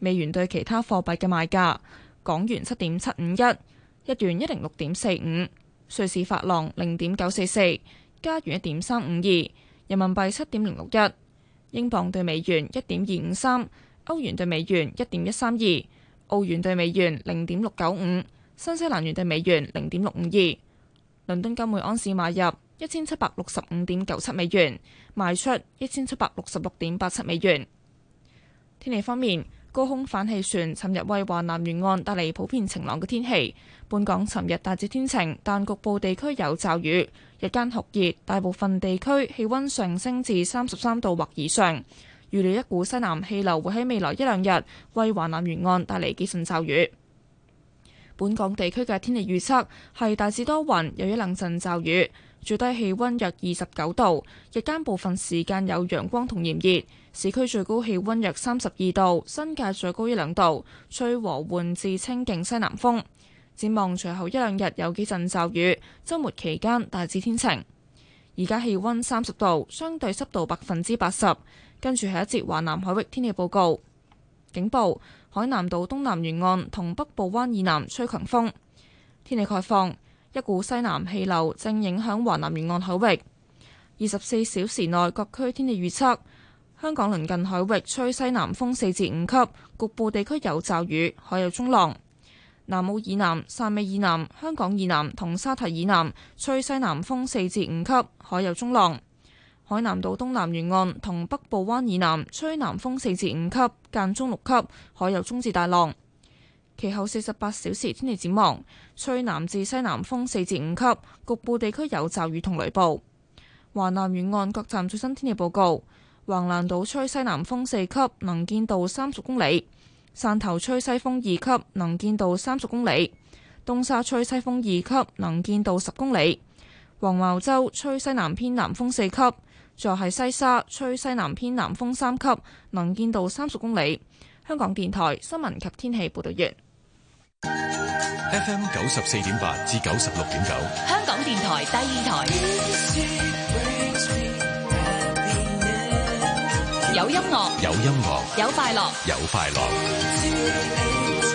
美元對其他貨幣嘅賣價：港元7.751，日元106.45，瑞士法郎0.944，加元1.352，人民幣7.061，英鎊對美元1.253，歐元對美元1.132，澳元對美元0.695，新西蘭元對美元0.652。倫敦金每盎司買入1765.97美元，賣出1766.87美元。天氣方面，高空反氣旋尋日為華南沿岸帶嚟普遍晴朗嘅天氣。本港尋日大致天晴，但局部地區有驟雨。日間酷熱，大部分地區氣溫上升至33度或以上。預料一股西南氣流會喺未來一兩日為華南沿岸帶嚟幾陣驟雨。本港地區嘅天氣預測係大致多雲，有一兩陣驟雨，最低氣溫約29度，日間部分時間有陽光同炎熱，市區最高氣溫約32度，新界最高一兩度，吹和緩至清勁西南風。展望隨後一兩日有幾陣驟雨，週末期間大致天晴。而家氣溫30度，相對濕度80%。跟住係一節華南海域天氣報告。警報：海南島東南沿岸同北部灣以南吹強風。天氣概況：一股西南氣流正影響華南沿岸海域。24小時內各區天氣預測：香港鄰近海域吹西南風4至5級，局部地區有驟雨，海有中浪。南澳以南、汕尾以南、香港以南同沙堤以南吹西南風4至5級，海有中浪。海南島東南沿岸同北部灣以南吹南風4至5級，間中6級，海有中至大浪。其後48小時天氣展望：吹南至西南風4至5級，局部地區有驟雨同雷暴。華南沿岸各站最新天氣報告：橫瀾島吹西南風4級，能見度30公里；汕頭吹西風2級，能見度30公里；東沙吹西風2級，能見度10公里；黃茅洲吹西南偏南風4級。再係西沙吹西南偏南風3級，能見度30公里。香港電台新聞及天氣報道完。 FM 94.8至96.9， 香港電台第二台。有音樂， 有音樂， 有快樂， 有快樂。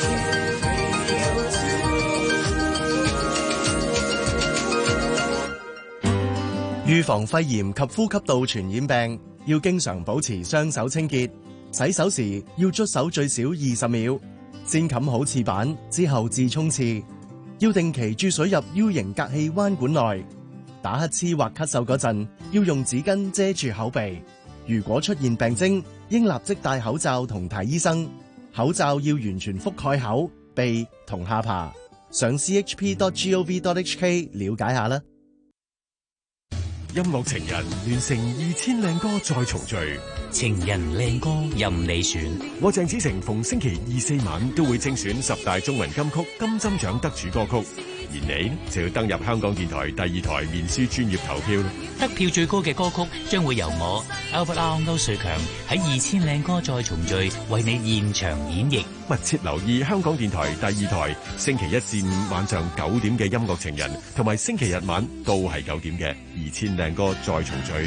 預防肺炎及呼吸道傳染病，要經常保持雙手清潔。洗手時要捽手最少20秒，先冚好廁板之後至沖廁。要定期注水入 U 型隔氣彎管內。打乞嗤或咳嗽嗰陣，要用紙巾遮住口鼻。如果出現病徵，應立即戴口罩同睇醫生。口罩要完全覆蓋口、鼻同下巴。上 chp.gov.hk 了解下啦。 音樂情人聯成2000靚歌再重聚， 情人靚歌任你選。 我鄭子誠逢星期2、4晚都會精選10大中文金曲金針獎得主歌曲，而你就要登入香港電台第2台面書專頁投票。 得票最高嘅歌曲將會由我 Albert R 歐瑞強喺2000靚歌再重聚為你現場演繹。 密切留意香港電台第2台星期1至5晚上9點嘅音樂情人，同埋星期日晚都係9點嘅2000靚歌再重聚。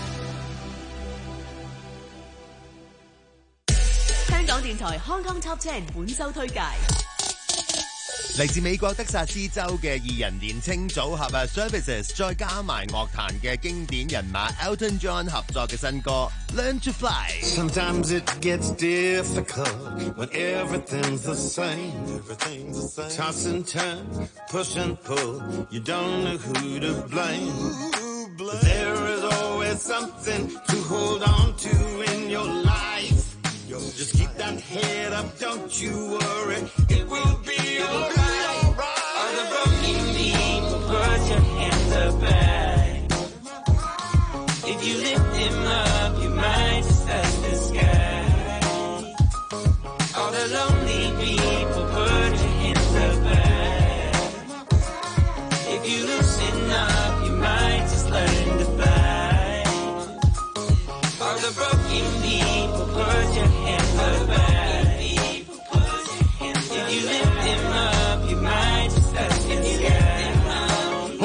香港電台 Hong Kong Top 10本周推介。 嚟自美國德薩斯州嘅2人年青組合Services， 再加埋樂壇嘅經典人馬 Elton John 合作嘅新歌 Learn to Fly。 Sometimes it gets difficult when everything's the same. Toss and turn, push and pull, you don't know who to blame. But there is always something to hold on to in your life. Just keep that head up, don't you worry, it will be alright. All the broken people, put your hands up high. If you lift them up, you might just touch the sky. All the lonely people, put your hands up high. If you loosen up, you might just learn to fly. All the broken people, put your hands up high.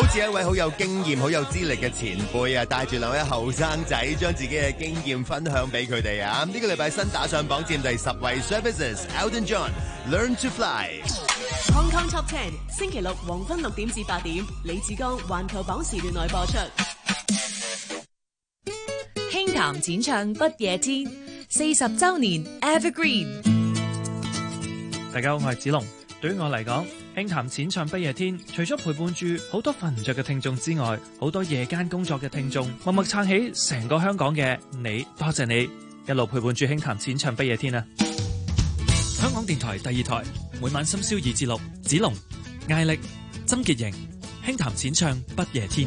似一位好有經驗、好有資歷嘅前輩啊，帶住兩位後生仔，將自己嘅經驗分享俾佢哋啊！呢個禮拜新打上榜佔第10位 ，Services Elton John Learn to Fly。Hong Kong Top 10星期六黃昏6點至8點，李志剛環球榜時段內播出。 輕談淺唱不夜天40週年 Evergreen。 大家好，我係子龍。對於我嚟講，輕談淺唱不夜天，除咗陪伴住好多瞓唔着嘅聽眾之外，好多夜間工作嘅聽眾，默默撐起成個香港嘅你，多謝你一路陪伴住輕談淺唱不夜天啊！香港電台第2台，每晚深宵2至6，子龍、艾力、曾潔瑩，輕談淺唱不夜天。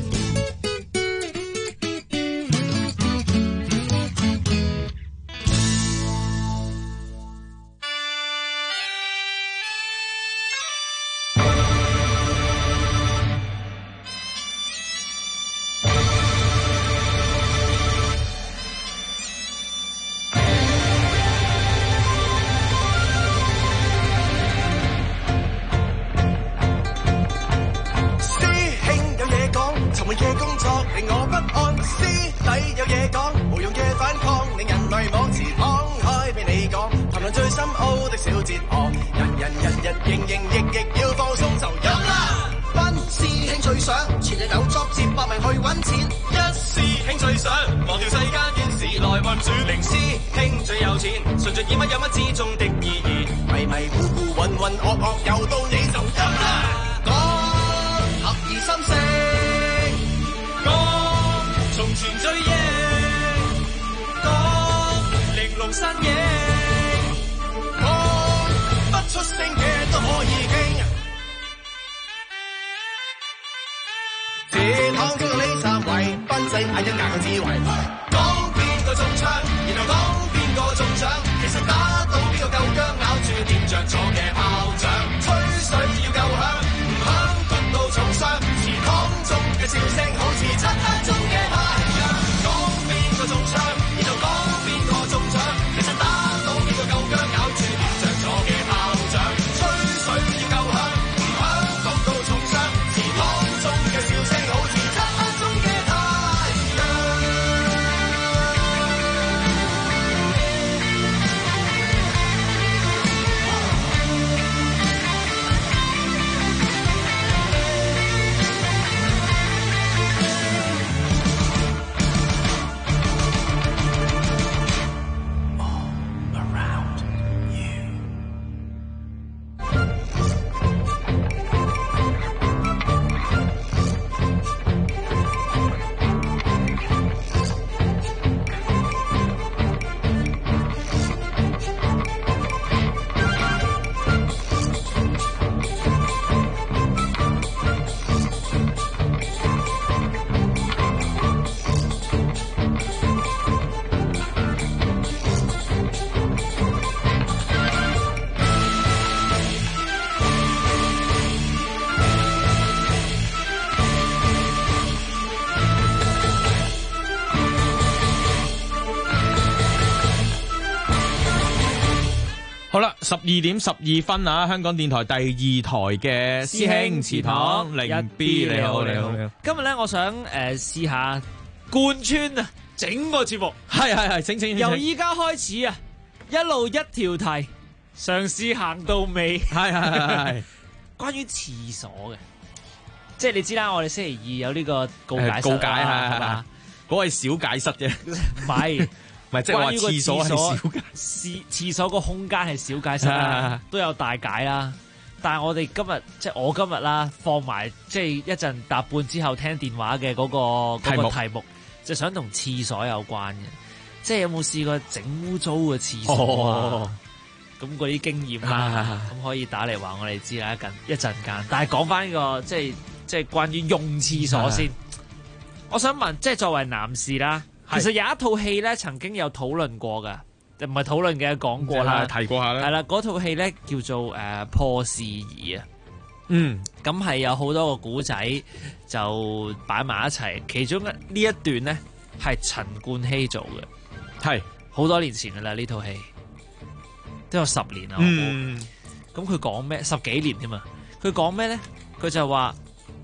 好啦，12點12分啊！香港電台第2台嘅師兄祠堂零 B， 你好，你好。 今日咧，我想試下貫穿啊整個節目， 係，請由依家開始啊，一路一條題，嘗試行到尾。 係。 關於廁所嘅，即係你知啦，我哋星期2有呢個告解室， 係嘛？嗰個係小解室啫， 唔係。 唔係即係話廁所係小解， 廁所個空間係小解室啦，都有大解啦。但係我哋今日即係我今日啦，放埋即係一陣搭半之後聽電話嘅嗰個題目，就想同廁所有關嘅。即係有冇試過整污糟嘅廁所啊？咁嗰啲經驗啦，咁可以打嚟話我哋知啦。一陣間，但係講翻呢個即係關於用廁所先。我想問，即係作為男士啦。其實有一套戲咧，曾經有討論過㗎，唔係討論嘅，講過啦， 提過下啦。 係啦，嗰套戲咧叫做破事兒啊。咁係有好多個古仔就擺埋一齊，其中呢一段咧係陳冠希做嘅，係好多年前㗎啦，呢套戲都有10年啦。咁佢講咩？10幾年添嘛。佢講咩咧？佢就話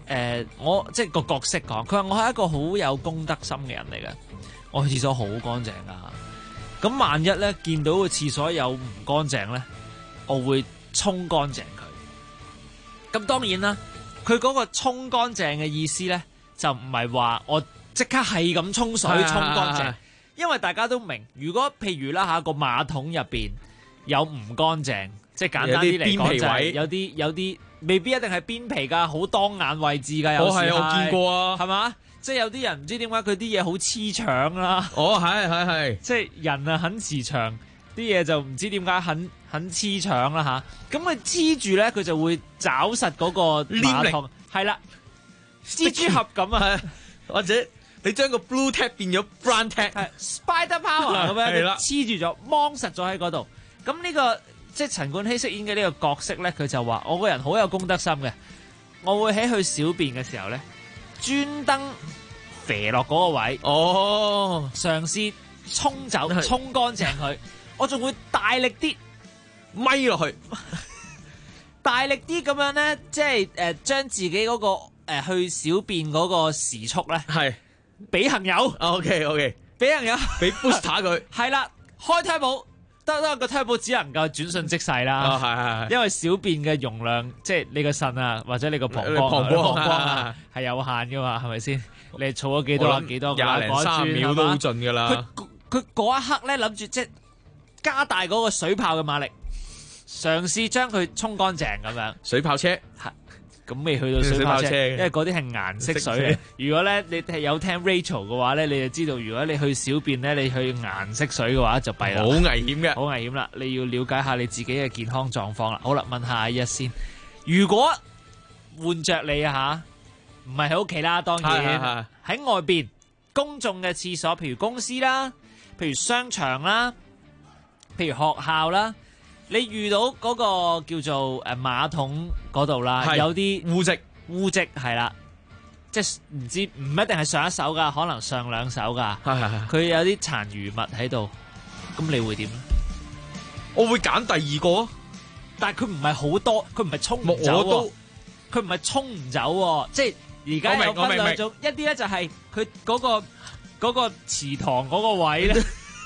我即係個角色講，佢話我係一個好有公德心嘅人嚟嘅，我去廁所好乾淨噶。咁萬一咧見到個廁所有唔乾淨咧，我會沖乾淨佢。咁當然啦，佢嗰個沖乾淨嘅意思咧，就唔係話我即刻係咁沖水沖乾淨，因為大家都明，如果譬如啦嚇個馬桶入邊有唔乾淨，即係簡單啲嚟講就係有啲未必一定係邊皮㗎，好當眼位置㗎。有時我見過啊， 係嘛？即係有啲人唔知點解佢啲嘢好黐腸啦。 係， 即係人啊，很慈祥，啲嘢就唔知點解很黐腸啦嚇。咁佢黐住咧，佢就會找實嗰個馬桶，係啦，蜘蛛俠咁啊， 或者你將個 blue tap 變咗 brown tap，spider power 咁樣， 係啦， 黐住咗，掹實咗喺嗰度。咁呢個即係陳冠希飾演嘅呢個角色咧，佢就話：我個人好有公德心嘅，我會喺去小便嘅時候咧，專登肥落嗰個位，嘗試沖走、沖乾淨佢。我仲會大力啲咪落去， 大力啲咁樣咧，即係將自己嗰個去小便嗰個時速咧， 係俾朋友。 OK， 俾朋友， 俾 booster 佢。 係啦，開 turbo。得個 turbo 只能夠轉瞬即逝啦，係，因為小便嘅容量，即係你個腎啊，或者你個膀胱啊，係有限噶嘛，係咪先？你儲咗幾多幾多 20-30秒都好盡噶啦。 佢嗰一刻咧諗住即係加大嗰個水炮嘅馬力，嘗試將佢沖乾淨咁樣。 水炮車。 咁未去到水炮車，因為嗰啲係顏色水嚟。如果咧你係有聽 Rachel 嘅話咧，你就知道如果你去小便咧，你去顏色水嘅話就弊啦， 好危險嘅， 好危險啦！你要了解下你自己嘅健康狀況啦。好啦，問下阿一先，如果換着你啊嚇，唔係喺屋企啦，當然喺外邊公眾嘅廁所，譬如公司啦，譬如商場啦，譬如學校啦。你遇到嗰個叫做馬桶嗰度啦，有啲污漬係啦，即係唔知唔一定係上一手噶，可能上兩手噶，佢有啲殘餘物喺度，咁你會點咧？ 我會揀第二個， 但係佢唔係好多，佢唔係沖唔走，佢唔係沖唔走，即係而家有分兩種，一啲咧就係佢嗰個祠堂嗰個位咧，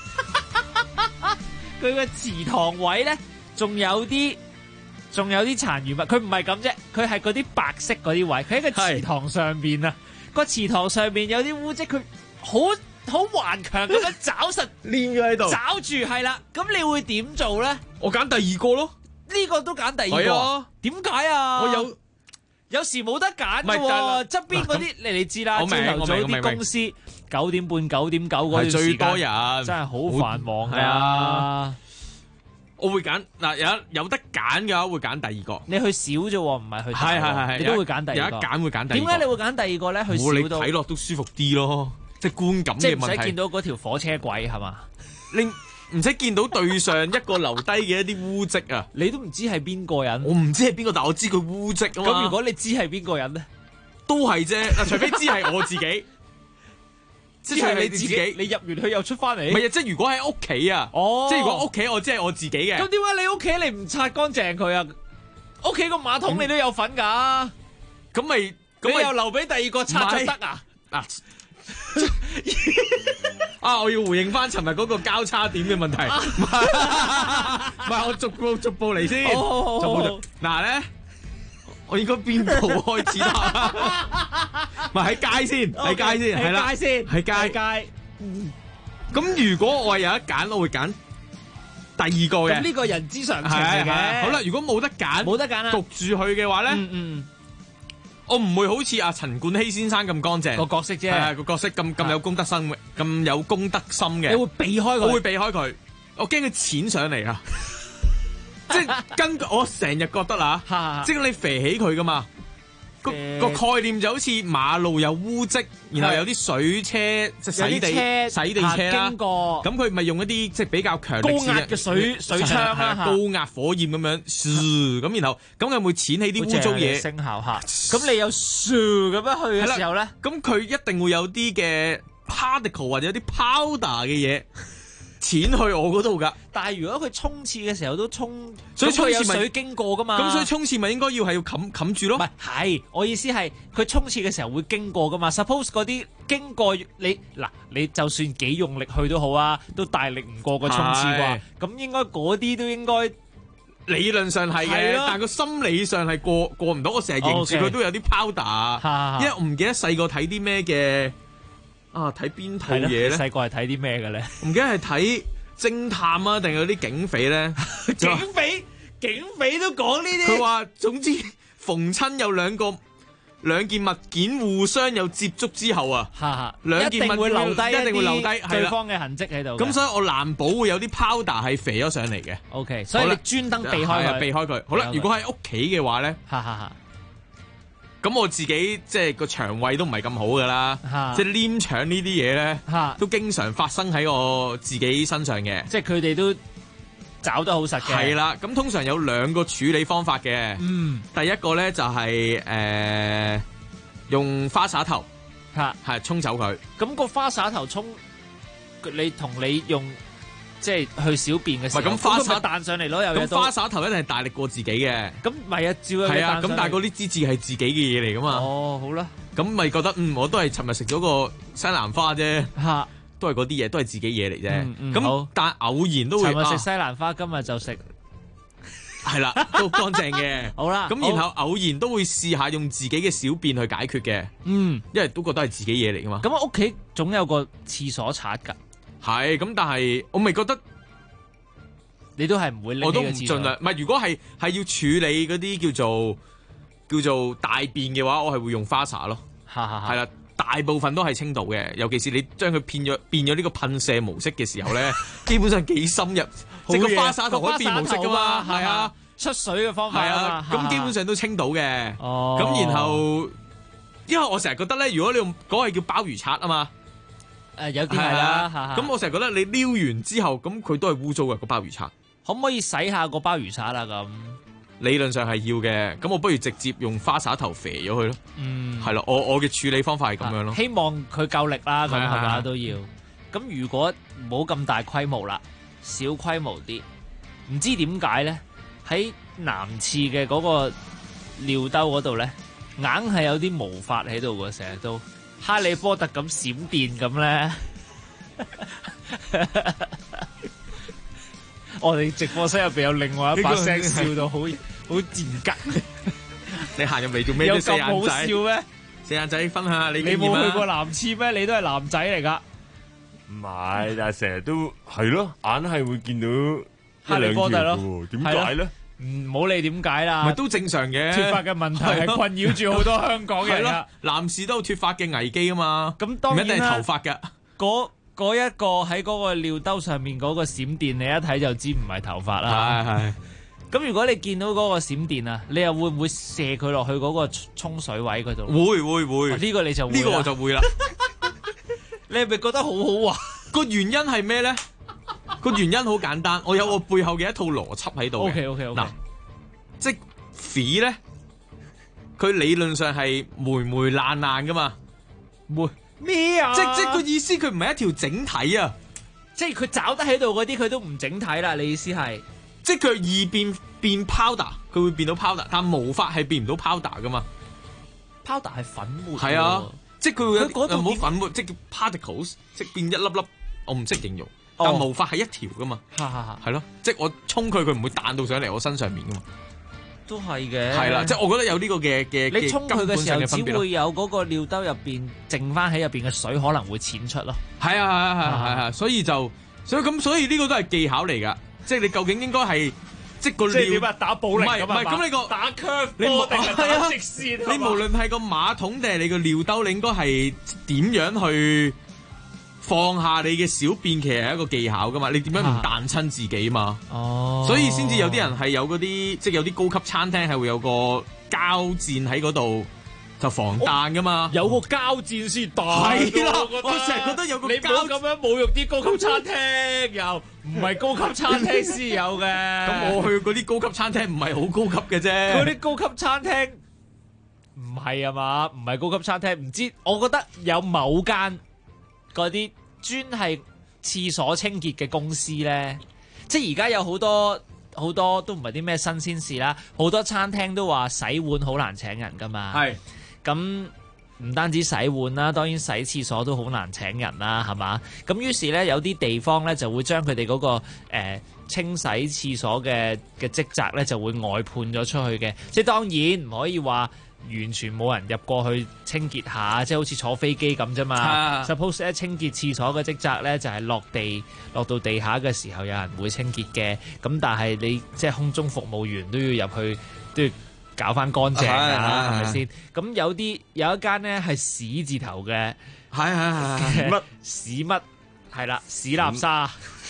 佢個祠堂位咧。仲有啲殘餘物，佢唔係咁啫，佢係嗰啲白色嗰啲位，佢喺個祠堂上邊啊，個祠堂上邊有啲污漬，佢好頑強咁樣抓實黏咗喺度， 抓住係啦，咁你會點做咧？ 我揀第二個咯， 呢個都揀第二個，點解啊？ 我有時冇得揀嘅喎，側邊嗰啲你知啦，朝頭早啲公司9點半9點9嗰段時間最多人， 真係好繁忙啊！ 我會揀嗱，有得揀嘅話會揀第二個。 你去少啫，唔係去大。係，你都會揀第二個。 有得揀會揀第二個。點解你會揀第二個咧？去少到你睇落都舒服啲咯，即係觀感嘅問題。 即係唔使見到嗰條火車軌係嘛？ 你唔使見到對上一個留低嘅一啲污漬啊！ 你都唔知係邊個人。 我唔知係邊個，但我知佢污漬啊嘛。 咁如果你知係邊個人咧， 都係啫。嗱，除非知係我自己。即係你自己， 你入完去又出翻嚟。 唔係啊，即係如果喺屋企啊，即係如果屋企我知係我自己嘅。 咁點解你屋企你唔擦乾淨佢啊？屋企個馬桶你都有份㗎。 咁你又留俾第二個擦就得啊？ 我要回應翻尋日嗰個交叉點嘅問題。唔係，我逐步嚟先。嗱咧。我應該邊步開始啦？唔係喺街先，喺街先，係啦，喺街。咁如果我係有得揀，我會揀第二個嘅。 咁呢個人之常情嚟嘅。 好啦，如果冇得揀，焗住佢嘅話咧，我唔會好似阿陳冠希先生咁乾淨個角色啫。 係啊，個角色咁有公德心，咁有公德心嘅。 你會避開佢？ 我會避開佢，我驚佢濺上嚟啊！即係根據我成日覺得啦，即係你肥起佢噶嘛，個概念就好似馬路有污漬，然後有啲水車即係洗地車啦，經過咁佢咪用一啲即係比較強力高壓嘅水槍啦， 高壓火焰咁樣，咁然後咁佢會濺起啲污糟嘢， 聲效嚇。咁你有咁樣去嘅時候咧， 咁佢一定會有啲嘅 particle 或者有啲 powder 嘅嘢。 錢去我嗰度㗎。 但係如果佢沖廁嘅時候都沖， 所以沖廁咪有水經過㗎嘛。 咁所以沖廁咪應該要冚住咯。 唔係，我意思係佢沖廁嘅時候會經過㗎嘛。Suppose 嗰啲經過你就算幾用力去都好啊，都大力唔過個沖廁啩。咁應該嗰啲都應該理論上係嘅，但係個心理上係過唔到。我成日認住佢都有啲 powder，因為我唔記得細個睇啲咩嘅睇邊套嘢咧？ 細個係睇啲咩嘅咧？ 唔記得係睇偵探啊，定係啲警匪咧？ 警匪都講呢啲。 佢話總之逢親有兩件物件互相有接觸之後啊，兩件物件一定會留低對方嘅痕跡喺度。 咁所以我難保會有啲 powder 係肥咗上嚟嘅。 OK， 所以你專登避開佢。 好啦，如果喺屋企嘅話咧，咁我自己即係個腸胃都唔係咁好噶啦，即係黏腸呢啲嘢咧，都經常發生喺我自己身上嘅。 即係佢哋都找得好實嘅。 係啦，咁通常有兩個處理方法嘅。第一個咧就係用花灑頭，係沖走佢。咁個花灑頭沖，你同你用即係去小便嘅時候， 咁花灑彈上嚟咯，有嘢。 咁花灑頭一定係大力過自己嘅。 咁咪照佢係啊，咁但係嗰啲脂質係自己嘅嘢嚟噶嘛。 哦，好啦， 咁咪覺得我都係尋日食咗個西蘭花啫。都係嗰啲嘢，都係自己嘢嚟啫。咁但係偶然都會。 尋日食西蘭花，今日就食。 係啦，都乾淨嘅。 好啦， 咁然後偶然都會試下用自己嘅小便去解決嘅。因為都覺得係自己嘢嚟噶嘛。 咁屋企總有個廁所刷㗎。 係，咁但係我咪覺得你都係唔會拎。 我都唔盡量。唔係，如果係要處理嗰啲叫做大便嘅話，我係會用花灑咯。係啦。大部分都係清道嘅，尤其是你將佢變咗呢個噴射模式嘅時候咧，基本上幾深入，即係個花灑頭可以變模式噶嘛，係啊， 出水嘅方法啊， 咁基本上都清到嘅。咁然後，因為我成日覺得咧，如果你用嗰個係叫鮑魚刷啊嘛， 有啲係啦。 咁我成日覺得你撩完之後，咁佢都係污糟嘅個鮑魚刷。 可唔可以洗下個鮑魚刷啊？咁理論上係要嘅，咁我不如直接用花灑頭肥咗佢咯。係咯，我嘅處理方法係咁樣咯。 希望佢夠力啦，咁係嘛都要。咁如果冇咁大規模啦，小規模啲，唔知點解咧？喺男廁嘅嗰個尿兜嗰度咧，硬係有啲毛髮喺度喎，成日都哈利波特咁閃電咁咧。我哋直播室入邊有另外一把聲笑到好賤格。 你行入嚟做咩？ 有咁好笑咩？ 四眼仔分享下你經驗。你冇去過男廁咩？你都係男仔嚟噶。 唔係，但係成日都係咯，硬係會見到哈利波特咯。 點解咧？ 唔好理點解啦。 咪都正常嘅。 脫髮嘅問題係困擾住好多香港人啦。 男士都有脫髮嘅危機啊嘛。 咁當然啦。 唔一定係頭髮㗎。 嗰一個喺嗰個尿兜上面嗰個閃電，你一睇就知唔係頭髮啦。 係。 咁如果你見到嗰個閃電啊，你又會唔會射佢落去嗰個沖水位嗰度？ 會。 呢個你就會。 呢個我就會啦。 你係咪覺得好好玩？ 個原因係咩咧？個原因好簡單，我有我背後嘅一套邏輯喺度嘅。 OK。 嗱，即係肥咧，佢理論上係霉爛噶嘛。 咩啊？ 即係個意思，佢唔係一條整體啊！ 即係佢找得喺度嗰啲，佢都唔整體啦。你意思係？ 即係佢易變 powder， 佢會變到 powder， 但毛髮係變唔到 powder 噶嘛 ？powder 係粉末。 係啊，即係佢會有冇粉末，即係叫 particles， 即係變一粒粒。我唔識形容，但毛髮係一條噶嘛。係咯，即係我沖佢唔會彈到上嚟我身上面噶嘛。 都係嘅， 係啦，即係我覺得有呢個嘅你沖佢嘅時候，只會有嗰個尿兜入邊剩翻喺入邊嘅水可能會濺出咯。 係啊，所以呢個都係技巧嚟噶，即係你究竟應該係即係個尿點啊？打保齡咁啊？ 唔係咁你個打 curve 波定係打直線？ 你無論係個馬桶定係你個尿兜，你應該係點樣去放下你嘅小便，其實係一個技巧噶嘛，你點樣唔彈親自己嘛？所以先至有啲人係有嗰啲，即係有啲高級餐廳係會有個膠墊喺嗰度就防彈噶嘛。 有個膠墊先彈。 係啦，我成日覺得有個膠。 你唔好咁樣侮辱啲高級餐廳，又唔係高級餐廳先有嘅。 咁我去嗰啲高級餐廳唔係好高級嘅啫。 嗰啲高級餐廳唔係啊嘛，唔係高級餐廳，唔知我覺得有某間。嗰啲專係廁所清潔嘅公司咧，即係而家有好多都唔係啲咩新鮮事啦，好多餐廳都話洗碗好難請人噶嘛。係咁唔單止洗碗啦，當然洗廁所都好難請人啦，係嘛？咁於是咧有啲地方咧就會將佢哋嗰個清洗廁所嘅職責咧就會外判咗出去嘅，即係當然唔可以話完全冇人入過去清潔下，即係好似坐飛機咁啫嘛。Suppose 咧清潔廁所嘅職責咧就係落到地下嘅時候有人會清潔嘅，咁但係你即係空中服務員都要入去都要搞翻乾淨啊，係咪先？咁有一間咧係屎字頭嘅，乜屎乜係啦，屎垃圾。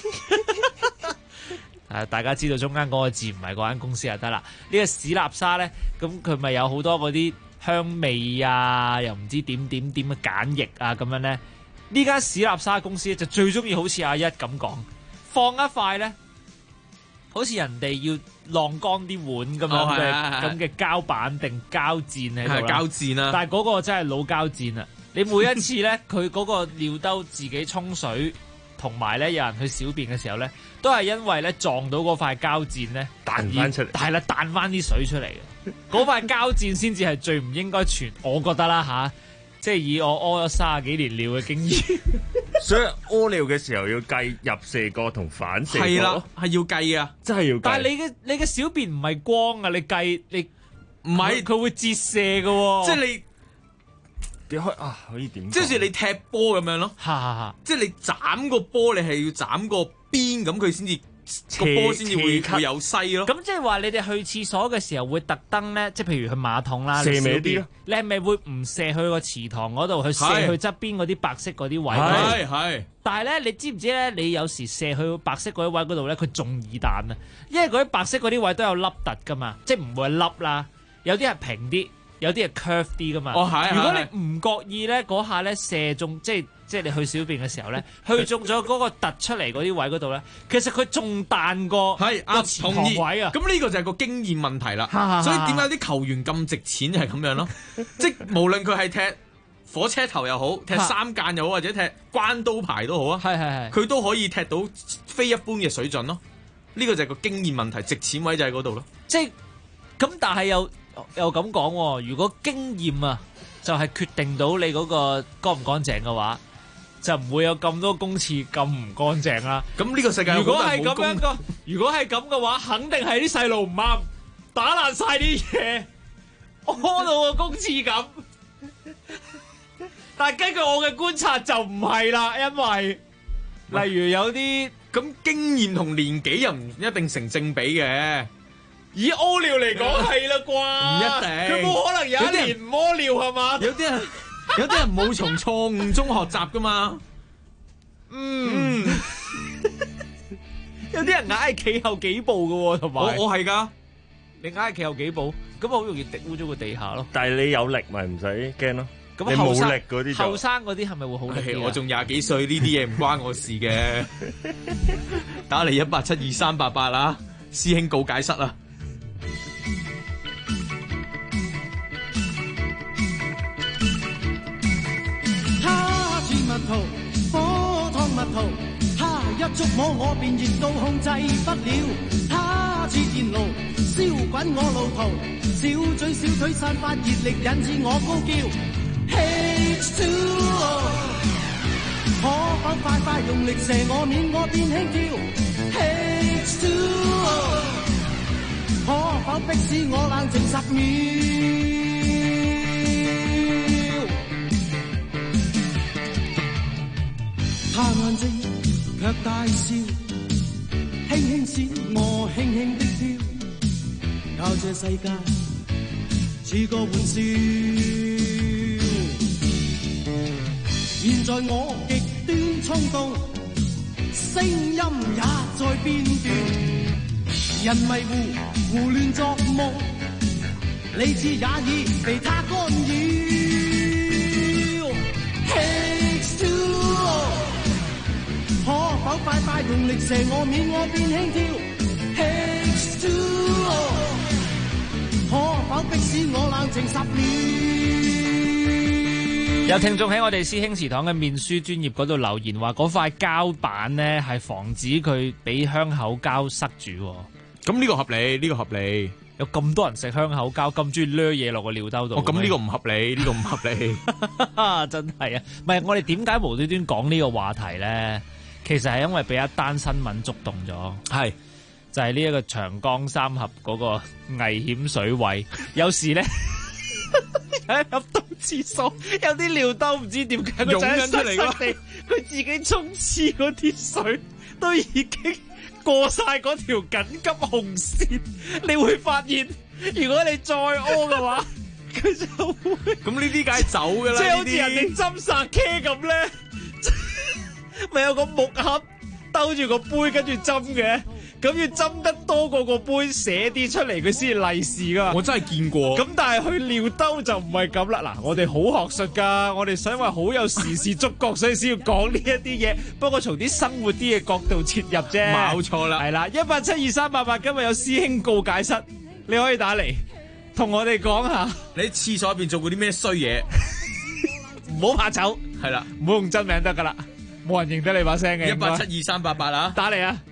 大家知道中間嗰個字唔係嗰間公司就得啦。呢個屎垃圾咧，咁佢咪有好多嗰啲香味啊，又唔知點嘅鹼液啊咁樣咧。呢間屎垃圾公司就最中意好似阿一咁講，放一塊咧，好似人哋要晾乾啲碗咁嘅膠板定膠墊喺度啦。膠墊啊！但係嗰個真係老膠墊啊！你每一次咧，佢嗰個尿兜自己沖水。同埋咧，有人去小便嘅時候咧，都係因為咧撞到嗰塊膠墊咧彈翻出嚟，係啦，彈翻啲水出嚟嘅。嗰塊膠墊先至係最唔應該傳，我覺得啦吓，即係以我屙咗30幾年尿嘅經驗， 所以屙尿嘅時候要計入射角同反射角，係啦，係要計啊，真係要計。 但係你嘅小便唔係光啊，你計你唔係佢會折射嘅喎， 即係你。可以點？ 即係好似你踢波咁樣咯，即係你斬個波，你係要斬個邊咁，佢先至個波先至會有勢咯。 咁即係話你哋去廁所嘅時候會特登咧，即係譬如去馬桶啦， 射尾啲咯。 你係咪會唔射去個池塘嗰度，去射去側邊嗰啲白色嗰啲位？係。但係咧，你知唔知咧？你有時射去白色嗰啲位嗰度咧，佢仲易彈啊！因為嗰啲白色嗰啲位都有凹凸噶嘛，即係唔會係凹啦，有啲係平啲。有啲係 curve 啲噶嘛，如果你唔覺意咧嗰下咧射中，即係你去小便嘅時候咧，去中咗嗰個突出嚟嗰啲位嗰度咧，其實佢仲彈過個池塘位啊！ 咁呢個就係個經驗問題啦。所以點解啲球員咁值錢就係咁樣咯？即係無論佢係踢火車頭又好，踢三間又好，或者踢關刀牌都好啊，佢都可以踢到非一般嘅水準咯。呢個就係個經驗問題，值錢位就喺嗰度咯。 即係咁，但係又咁講喎，如果經驗啊，就係決定到你嗰個乾唔乾淨嘅話，就唔會有咁多公廁咁唔乾淨啦。 咁呢個世界如果係咁嘅話，肯定係啲細路唔啱，打爛晒啲嘢，屙到個公廁咁。但係根據我嘅觀察就唔係啦，因為例如有啲咁經驗同年紀又唔一定成正比嘅。 以屙尿嚟講係啦啩， 唔一定， 佢冇可能有一年唔屙尿係嘛？ 有啲人冇從錯誤中學習噶嘛。 有啲人硬係企後幾步噶喎，同埋我係噶， 你硬係企後幾步，咁好容易滴污咗個地下咯。 但係你有力咪唔使驚咯。 咁你冇力嗰啲， 後生嗰啲係咪會好力？ 我仲20幾歲，呢啲嘢唔關我事嘅。打嚟1872388啦，師兄告解室啊！ 火燙蜜桃，他一觸摸我便熱到控制不了，他似電爐燒滾我路途，小嘴小腿散發熱力引致我高叫 H2O， 可否快快用力射我面我便輕跳 H2O， 可否迫使我冷靜10秒。他眼睛卻大笑，輕輕閃，我輕輕的飄，教這世界似個玩笑。現在我極端衝動，聲音也在變段，人迷糊胡亂作夢，理智也已被他干擾。可否快快用力射我面我便輕跳 H2O， 可否迫使我冷靜10秒。 有聽眾喺我哋師兄祠堂嘅面書專頁嗰度留言話，嗰塊膠板呢係防止佢俾香口膠塞住。 咁呢個合理，呢個合理。 有咁多人食香口膠，咁中意掠嘢落個尿兜度。 咁呢個唔合理，呢個唔合理。 真係啊！唔係我哋點解無端端講呢個話題咧？其實係因為俾一單新聞觸動咗。係。就係呢一個長江三峽嗰個危險水位，有時咧入到廁所，有啲尿兜唔知點解佢就係出嚟㗎，佢自己沖廁嗰啲水都已經過晒嗰條緊急紅線，你會發現，如果你再屙嘅話，佢就會咁呢啲梗係走㗎啦，即係好似人哋斟煞茄咁咧，咪有個木盒兜住個杯跟住斟嘅。咁要斟得多過個杯，寫啲出嚟佢先至利是噶。我真係見過。咁但係去尿兜就唔係咁啦。嗱，我哋好學術噶，我哋想話好有時事觸覺，所以先要講呢一啲嘢。不過從啲生活啲嘅角度切入啫。冇錯啦。係啦，1872388今日有師兄告解室，你可以打嚟同我哋講下。你喺廁所入邊做過啲咩衰嘢？唔好怕醜。係啦，唔好用真名得噶啦，冇人認得你把聲嘅。1872388啊，打嚟啊！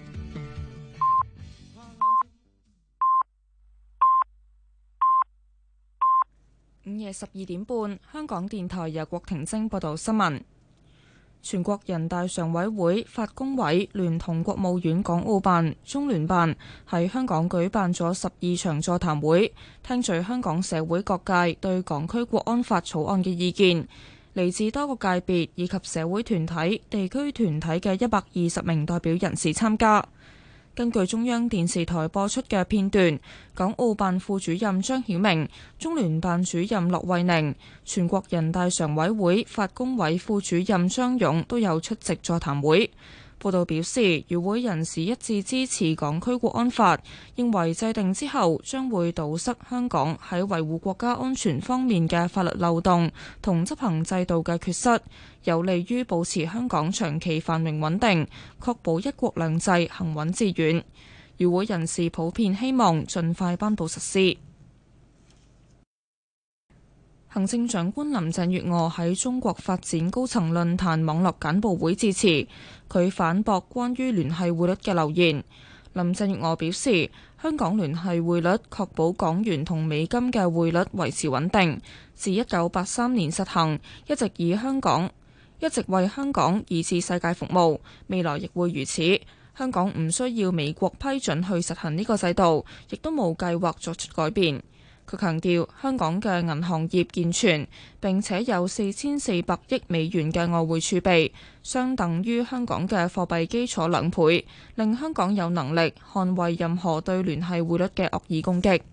午夜12點半，香港電台由郭婷晶報道新聞。全國人大常委會法工委聯同國務院港澳辦、中聯辦喺香港舉辦咗12場座談會，聽取香港社會各界對港區國安法草案嘅意見。嚟自多個界別以及社會團體、地區團體嘅120名代表人士參加。根據中央電視台播出嘅片段，港澳辦副主任張曉明、中聯辦主任駱惠寧、全國人大常委會法工委副主任張勇都有出席座談會。報道表示，與會人士一致支持港區國安法，認為制定之後將會堵塞香港喺維護國家安全方面嘅法律漏洞同執行制度嘅缺失，有利於保持香港長期繁榮穩定，確保一國兩制行穩致遠。與會人士普遍希望盡快頒布實施。行政長官林鄭月娥喺中國發展高層論壇網絡簡報會致辭，佢反駁關於聯繫匯率嘅流言。林鄭月娥表示，香港聯繫匯率確保港元同美金嘅匯率維持穩定，自1983年實行，一直為香港以至世界服務，未來亦會如此。香港唔需要美國批准去實行呢個制度，亦都冇計劃作出改變。佢強調，香港嘅銀行業健全，並且有4400億美元嘅外匯儲備，相等於香港嘅貨幣基礎2倍，令香港有能力捍衛任何對聯繫匯率嘅惡意攻擊。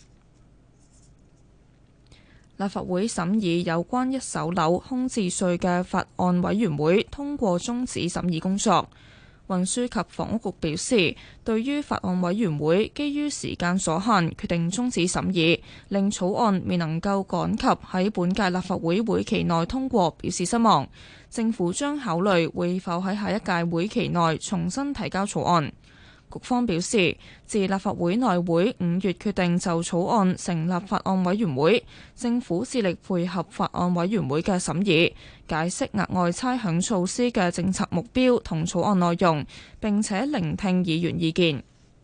立法會審議有關一手樓空置稅嘅法案委員會通過終止審議工作。運輸及房屋局表示，對於法案委員會基於時間所限決定終止審議，令草案未能夠趕及喺本屆立法會會期內通過，表示失望。政府將考慮會否喺下一屆會期內重新提交草案。局方表示，自立法會內會5月決定就草案成立法案委員會，政府致力配合法案委員會嘅審議，解釋額外差餉措施嘅政策目標同草案內容，並且聆聽議員意見。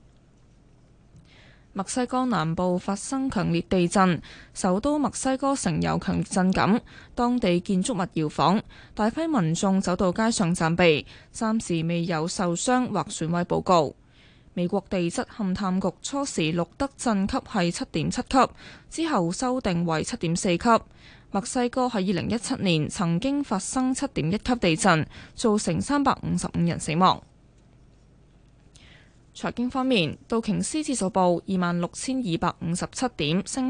墨西哥南部發生強烈地震，首都墨西哥城有強烈震感，當地建築物搖晃，大批民眾走到街上暫避，暫時未有受傷或損毀報告。美國地質勘探局初時錄得震級係7.7級，之後修訂為7.4級。墨西哥喺2017年曾經發生7.1級地震，造成355人死亡。財經方面，道瓊斯指數報26,257點，升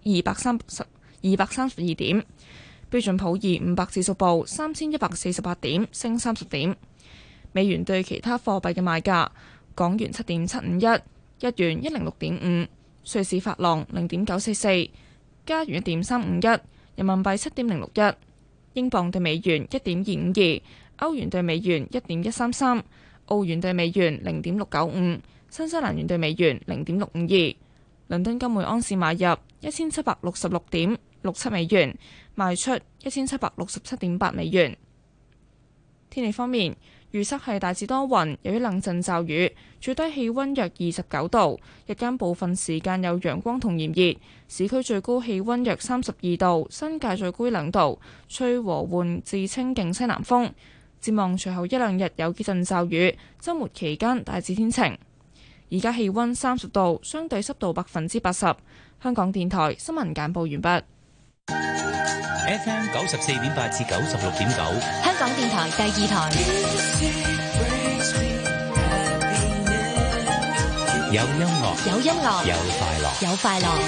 232點；標準普爾500指數報3,148點，升30點。美元對其他貨幣嘅賣價。港元7.751，日元106.5，瑞士法郎0.944，加元1.351，人民幣7.061，英鎊對美元1.252，歐元對美元1.133，澳元對美元0.695，新西蘭元對美元0.652。倫敦金每盎司買入1766.06 67美元，賣出1767.8美元。天氣方面，預測係大致多雲，有一兩陣驟雨，最低氣溫約29度，日間部分時間有陽光同炎熱，市區最高氣溫約32度，新界最高2度，吹和緩至清勁西南風。展望隨後一兩日有幾陣驟雨，週末期間大致天晴。而家氣溫30度，相對濕度80%。香港電台新聞簡報完畢。 FM 94.8至96.9， 香港電台第2台。 有音樂， 有音樂， 有快樂， 有快樂。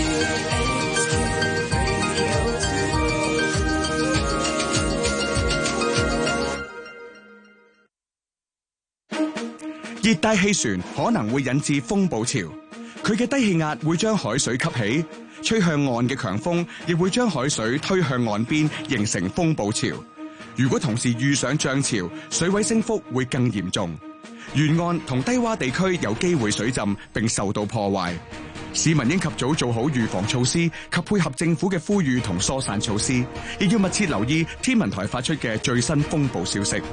熱帶氣旋可能會引致風暴潮，佢嘅低氣壓會將海水吸起，吹向岸嘅強風亦會將海水推向岸邊，形成風暴潮。如果同時遇上漲潮，水位升幅會更嚴重，沿岸同低洼地區有機會水浸並受到破壞。市民應及早做好預防措施及配合政府嘅呼籲同疏散措施，亦要密切留意天文台發出嘅最新風暴消息。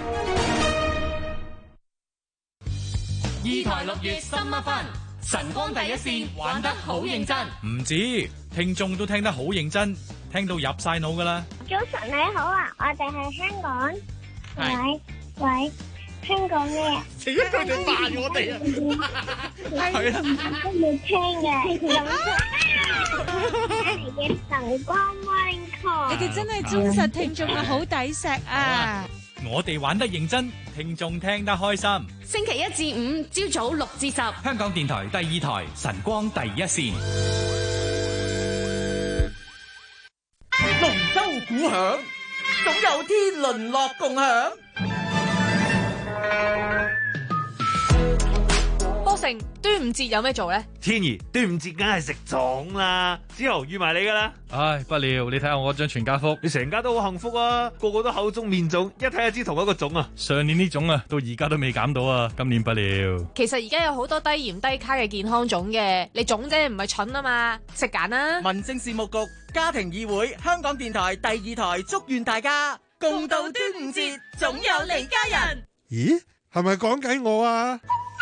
2台6月心一分，晨光第一線玩得好認真。 唔止，聽眾都聽得好認真，聽到入晒腦噶啦。 早晨你好啊，我哋係香港。喂，香港咩啊？ 死啦！佢哋扮我哋啊！ 係啊，都要聽嘅。嘅晨光 Minecraft， 你哋真係忠實聽眾啊，好抵錫啊！ 我哋玩得認真，聽眾聽得開心。 星期1至5朝早6至10， 香港電台第2台晨光第一線。 龍舟鼓響，總有天倫樂共享。 波成，端午節有咩做咧？ 天兒，端午節梗係食粽啦，之後預埋你噶啦。 唉，不料你睇下我嗰張全家福， 你成家都好幸福啊，個個都口中面粽，一睇就知同一個粽啊。 上年呢種啊，到而家都未減到啊，今年不料。 其實而家有好多低鹽低卡嘅健康粽嘅，你粽啫，唔係蠢啊嘛，識揀啦。 民政事務局家庭議會，香港電台第2台，祝願大家共度端午節，總有離家人。 咦，係咪講緊我啊？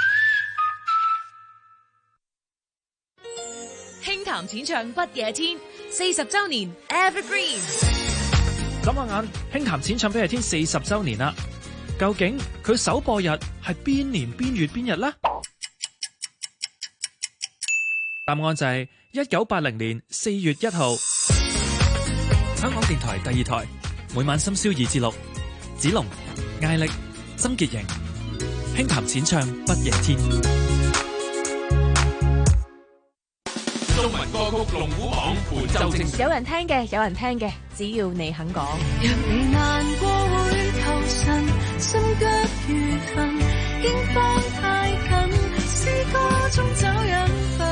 輕談淺唱不夜天40週年 Evergreen。 眨下眼，輕談淺唱不夜天40週年啦。究竟佢首播日係邊年邊月邊日呢？答案就係1980年4月1號。香港電台第2台，每晚深宵2至6，子龍、艾力、曾潔瑩，輕談淺唱不夜天。 中文歌曲龍虎榜本周精選， 有人聽嘅，有人聽嘅，只要你肯講。 若你難過會求神，心急如焚，驚慌太近，詩歌中找養分，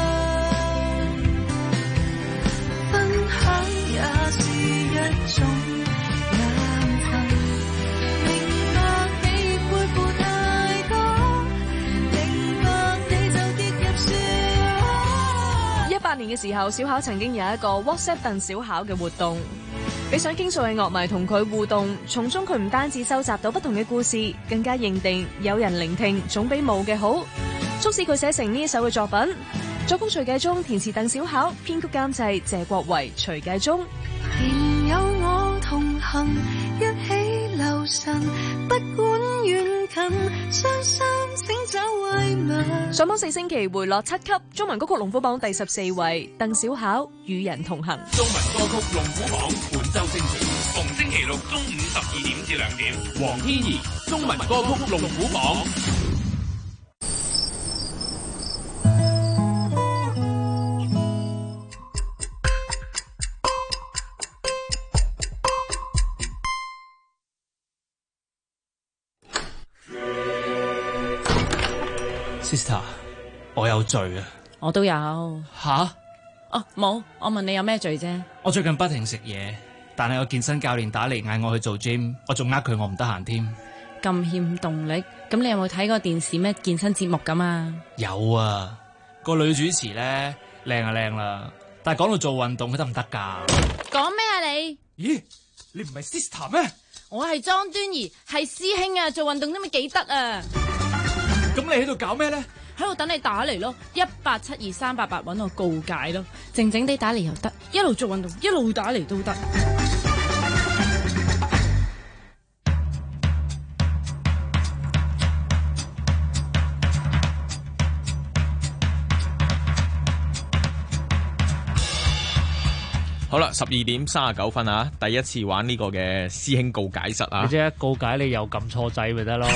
分享也是一種養分。明白你背負太多，明白你就跌入 18年嘅時候，小巧曾經有一個 WhatsApp 鄧小巧嘅活動，俾想傾訴嘅樂迷同佢互動，從中佢唔單止收集到不同嘅故事，更加認定有人聆聽總比冇嘅好，促使佢寫成呢一首嘅作品。作曲徐繼忠，填詞鄧小巧，編曲監製謝國維、徐繼忠。 仍有我同行，一起留神，不管遠近，傷心請找慰問。 上榜4星期回落7級，中文歌曲龍虎榜第14位，鄧小巧與人同行。 中文歌曲龍虎榜本周精選，逢星期六中午12點至2點，黃天怡中文歌曲龍虎榜。 Sister， 我有罪啊！ 我都有。 吓？ 哦，冇，我問你有咩罪啫？ 我最近不停食嘢，但係個健身教練打嚟嗌我去做 gym， 我仲呃佢我唔得閒添。 咁欠動力，咁你有冇睇過電視咩健身節目咁啊？ 有啊，個女主持咧靚啊靚啦， 但係講到做運動，佢得唔得㗎？ 講咩啊你？ 咦，你唔係 sister 咩？ 我係莊端儀，係師兄啊！做運動都咪幾得啊！ 咁你喺度搞咩咧？ 喺度等你打嚟咯，1872388搵我告解咯，靜靜地打嚟又得，一路做運動一路打嚟都得。 好啦，12:39啊，第一次玩呢個嘅師兄告解室啊！ 你即係告解你又撳錯掣咪得咯，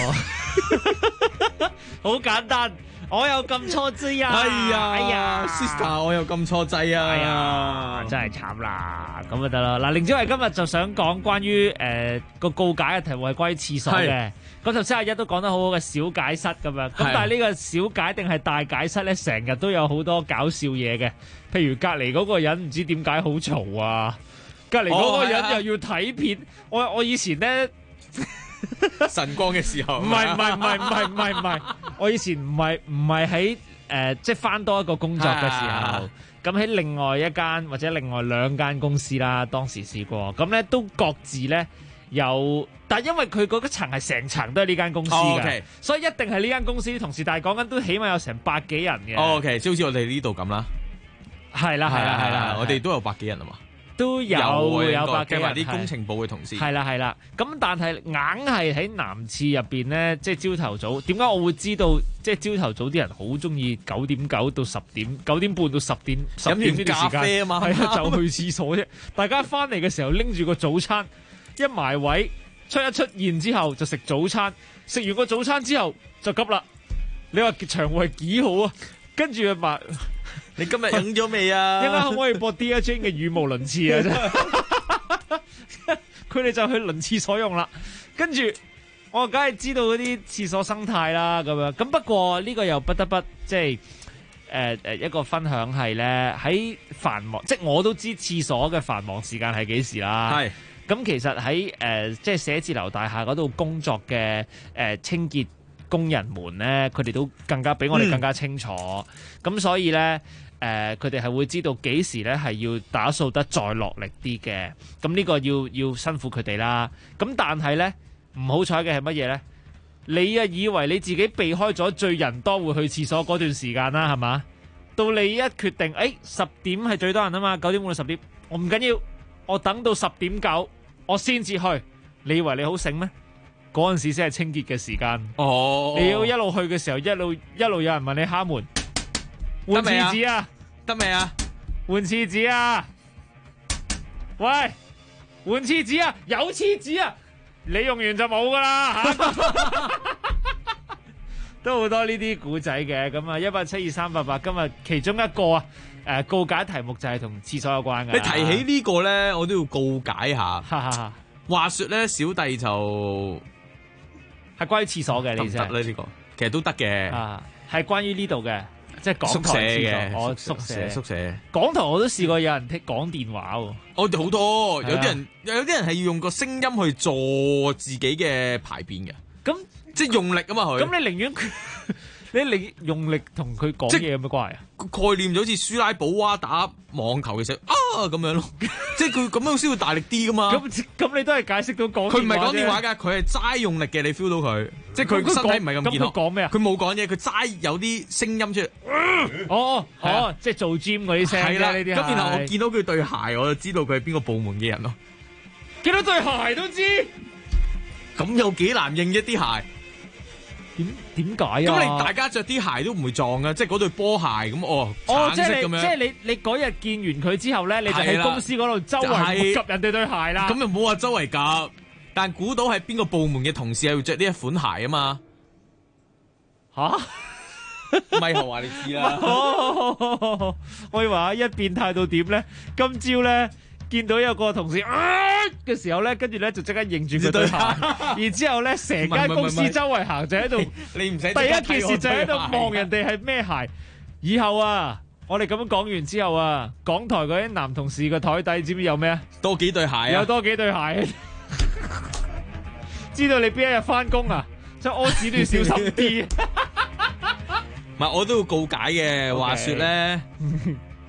好簡單。我又撳錯掣啊！ 哎呀 ，Sister， 我又撳錯掣啊！ 哎呀，真係慘啦！咁就得啦。嗱，凌子維今日就想講關於個告解嘅題目係關於廁所嘅。咁頭先阿一都講得好好嘅小解室咁樣。咁但係呢個小解定係大解室咧，成日都有好多搞笑嘢嘅。譬如隔離嗰個人唔知點解好嘈啊，隔離嗰個人又要睇片。我以前咧。 晨光嘅時候， 唔係，我以前唔係喺即係翻多一個工作嘅時候，咁喺另外一間或者另外兩間公司啦，當時試過，咁咧都各自咧有，但係因為佢嗰層係成層都係呢間公司嘅，所以一定係呢間公司啲同事，但係講緊都起碼有成百幾人嘅。 OK， 即好似我哋呢度咁啦，係啦，我哋都有百幾人啊嘛。 都有百幾人， 計埋啲工程部嘅同事。 係啦，咁但係硬係喺男廁入邊咧，即係朝頭早。點解我會知道？即係朝頭早啲人好中意9:9到10點，9點半到10點飲完咖啡啊嘛， 係啊，就去廁所啫。大家翻嚟嘅時候拎住個早餐，一埋位出現之後就食早餐，食完個早餐之後就急啦。你話腸胃幾好啊？跟住啊話。 你今日飲咗未啊？ 一陣間可唔可以播 Dear Jane 嘅語無倫次啊？佢哋就去輪廁所用啦。跟住我梗係知道嗰啲廁所生態啦，咁樣。咁不過呢個又不得不即係一個分享係咧，喺繁忙，即係我都知廁所嘅繁忙時間係幾時啦。係。咁其實喺即係寫字樓大廈嗰度工作嘅清潔工人們咧，佢哋都更加比我哋更加清楚。咁所以咧。佢哋係會知道幾時咧係要打掃得再落力啲嘅，咁呢個要辛苦佢哋啦。咁但係咧唔好彩嘅係乜嘢咧？你啊以為你自己避開咗最人多會去廁所嗰段時間啦，係嘛？到你一決定，10點係最多人啊嘛，9點半到10點，我唔緊要，我等到10:9我先至去。你以為你好醒咩？嗰陣時先係清潔嘅時間。哦，你要一路去嘅時候，一路有人問你敲門。換廁紙啊！ 得未啊？ 換廁紙啊！喂，換廁紙啊！有廁紙啊！你用完就冇噶啦吓，都好多呢啲古仔嘅。咁啊，1872388今日其中一個啊，告解題目就係同廁所有關嘅。 你提起呢個咧，我都要告解下。話說咧，小弟就係關於廁所嘅，你得咧呢個，其實都得嘅。 係關於呢度嘅。即係港台嘅，我宿舍。港台我都試過有人講電話喎。 我哋好多，有啲人係要用個聲音去助自己嘅排便嘅。咁即係用力啊嘛佢。咁你寧願你用力同佢講嘢有咩關係啊？個概念就好似舒拉寶娃打網球嘅時候咁樣咯，即係佢咁樣先會大力啲噶嘛。 咁你都係解釋到講電話啫。佢唔係講電話㗎， 佢係齋用力嘅，你 feel 到佢，即係佢身體唔係咁健康。 咁佢講咩啊？ 佢冇講嘢，佢齋有啲聲音出嚟。 即係做 gym 嗰啲聲係啦。 呢啲。 咁然後我見到佢對鞋，我就知道佢係邊個部門嘅人咯。 見到對鞋都知， 咁有幾難認一啲鞋？ 點解啊？ 咁你大家着啲鞋都唔會撞啊，即係嗰對波鞋咁橙色咁樣。 即係你嗰日見完佢之後咧，你就喺公司嗰度周圍及人哋對鞋啦。 咁又冇話周圍及，但估到係邊個部門嘅同事係會着呢一款鞋啊嘛。咪後話你知啦。 我以為阿一變態到點咧？今朝咧見到有個同事嘅時候咧，跟住咧就即刻認住佢對鞋，然之後咧成間公司周圍行就喺度， 你唔使第一件事就喺度望人哋係咩鞋。以後啊，我哋咁樣講完之後啊，港台嗰啲男同事個台底知唔知有咩啊？ 多幾對鞋啊！ 有多幾對鞋，知道你邊一日翻工啊？即係屙屎都要小心啲。 唔係，我都要告解嘅。話說咧，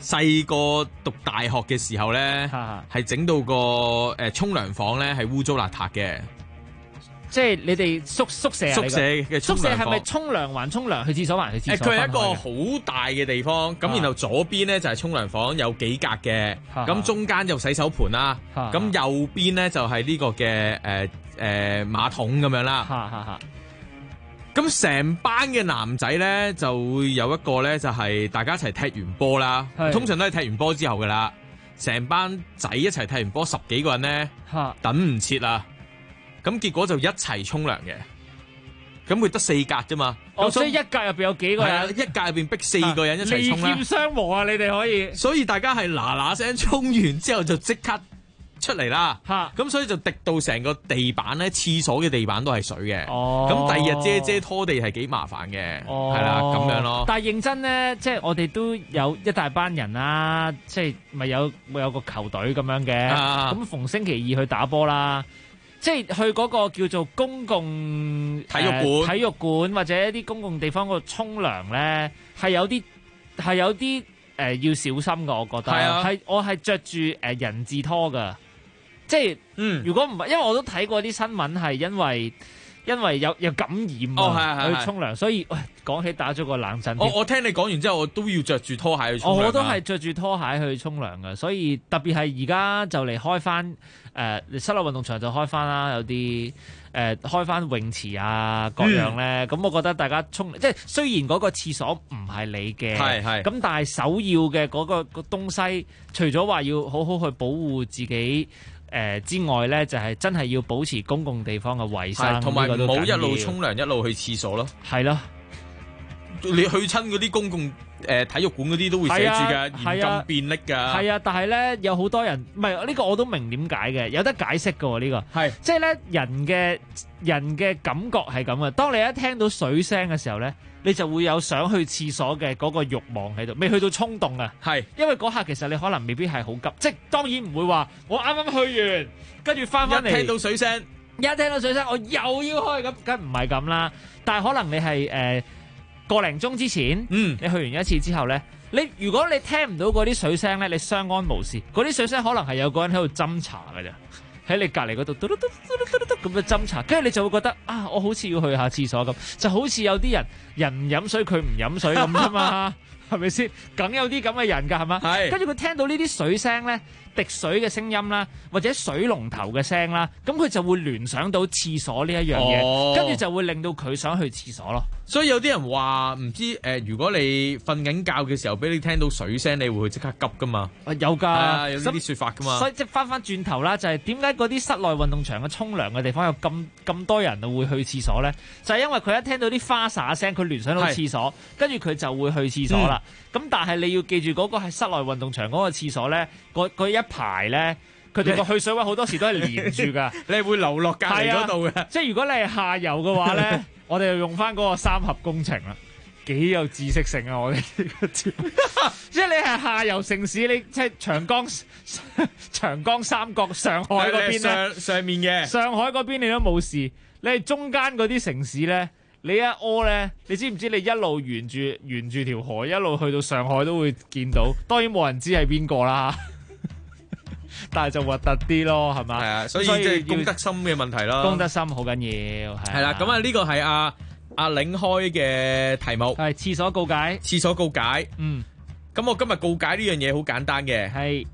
細個讀大學嘅時候咧，係整到個沖涼房咧係污糟邋遢嘅。 即係你哋宿舍嘅宿舍係咪沖涼還沖涼，去廁所還去廁所？ 佢係一個好大嘅地方，咁然後左邊咧就係沖涼房，有幾格嘅，咁中間就洗手盆啦，咁右邊咧就係呢個嘅馬桶咁樣啦。咁成班嘅男仔咧就會有一個咧就係大家一齊踢完波啦，通常都係踢完波之後噶啦，成班仔一齊踢完波10幾個人咧，等唔切啦。咁結果就一齊沖涼嘅，咁佢得4格啫嘛。 所以一格入邊有幾個人？ 一格入邊逼4個人一齊沖啦。 利劍相和啊！你哋可以。 所以大家係嗱嗱聲沖完之後就即刻出嚟啦。咁所以就滴到成個地板咧，廁所嘅地板都係水嘅。咁第二日遮拖地係幾麻煩嘅。係啦，咁樣咯。 但係認真咧，即係我哋都有一大班人啦，即係咪有個球隊咁樣嘅？咁逢星期2去打波啦。即係去嗰個叫做公共體育館或者一啲公共地方嗰度沖涼咧，係有啲要小心㗎，我覺得。係我係着住人字拖㗎，即係如果唔係，因為我都睇過啲新聞係因為有感染去沖涼，所以講起打咗個冷震。 我聽你講完之後，我都要着住拖鞋去沖涼。 我都係着住拖鞋去沖涼嘅，所以特別係而家就嚟開翻室內運動場就開翻啦，有啲開翻泳池啊各樣咧。咁我覺得大家沖即係雖然嗰個廁所唔係你嘅，咁但係首要嘅嗰個東西，除咗話要好好去保護自己。之外咧，就係真係要保持公共地方嘅衛生， 同埋唔好一路沖涼一路去廁所咯。係咯，你去親嗰啲公共體育館嗰啲都會寫住㗎，嚴禁便溺㗎。係啊，但係咧有好多人唔係呢個我都明點解嘅，有得解釋㗎喎呢個。係即係咧人嘅感覺係咁嘅，當你一聽到水聲嘅時候咧，你就會有想去廁所嘅嗰個慾望喺度，未去到衝動啊。係，因為嗰刻其實你可能未必係好急，即係當然唔會話我啱啱去完，跟住翻嚟一聽到水聲我又要去咁，梗唔係咁啦。但係可能你係個零鐘之前，你去完一次之後咧，如果你聽唔到嗰啲水聲咧，你相安無事。嗰啲水聲可能係有個人喺度斟茶㗎咋。喺你隔離嗰度嘟嘟嘟嘟嘟嘟咁樣斟茶，跟住你就會覺得啊，我好似要去下廁所咁，就好似有啲人唔飲水佢唔飲水咁啫嘛，係咪先？梗有啲咁嘅人㗎係嘛？係。跟住佢聽到呢啲水聲咧，滴水嘅聲音啦，或者水龍頭嘅聲啦，咁佢就會聯想到廁所呢一樣嘢，跟住就會令到佢想去廁所咯。所以有啲人話唔知如果你瞓緊覺嘅時候俾你聽到水聲，你會即刻急噶嘛？有㗎，有呢啲説法噶嘛。所以即係翻轉頭啦，就係點解嗰啲室內運動場嘅沖涼嘅地方有咁多人會去廁所咧？就係因為佢一聽到啲花灑聲，佢聯想到廁所，跟住佢就會去廁所啦。咁但係你要記住嗰個係室內運動場嗰個廁所咧，嗰一排咧，佢哋個去水位好多時都係連住㗎，你係會流落隔離嗰度嘅。即係如果你係下游嘅話咧，我哋就用翻嗰個三合工程啦，幾有知識性啊！我哋呢個節目，即係你係下游城市，你即係長江三角上海嗰邊咧，上面嘅上海嗰邊你都冇事，你係中間嗰啲城市咧。你一屙咧，你知唔知你一路沿住條河一路去到上海都會見到，當然冇人知係邊個啦，但係就核突啲咯，係嘛？係啊，所以即係公德心嘅問題咯。公德心好緊要，係啦。咁啊，呢個係阿領開嘅題目，係廁所告解。廁所告解，咁我今日告解呢樣嘢好簡單嘅，係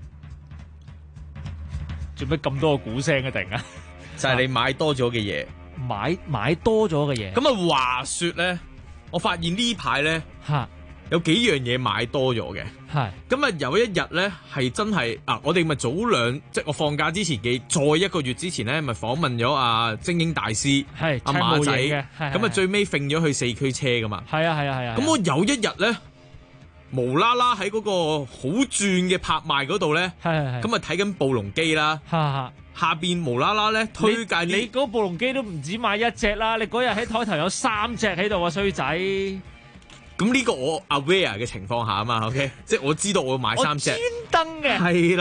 做咩咁多個鼓聲嘅突然間？就係你買多咗嘅嘢。買多咗嘅嘢，咁啊話說咧，我發現呢排咧有幾樣嘢買多咗嘅，係咁啊有一日咧係真係我哋咪早即係我放假之前再一個月之前咧，咪訪問咗阿精英大師係阿馬仔嘅，咁啊最尾揈咗去4驅車噶嘛，係啊，咁我有一日咧無啦啦喺嗰個好轉嘅拍賣嗰度咧，咁啊睇緊暴龍機啦。下邊無啦啦咧推介你嗰暴龍機都唔止買一隻啦，你嗰日喺台頭有3隻喺度啊，衰仔！咁呢個我 aware 嘅情況下啊嘛 ，OK， 即係我知道我買3隻，我專登嘅係啦。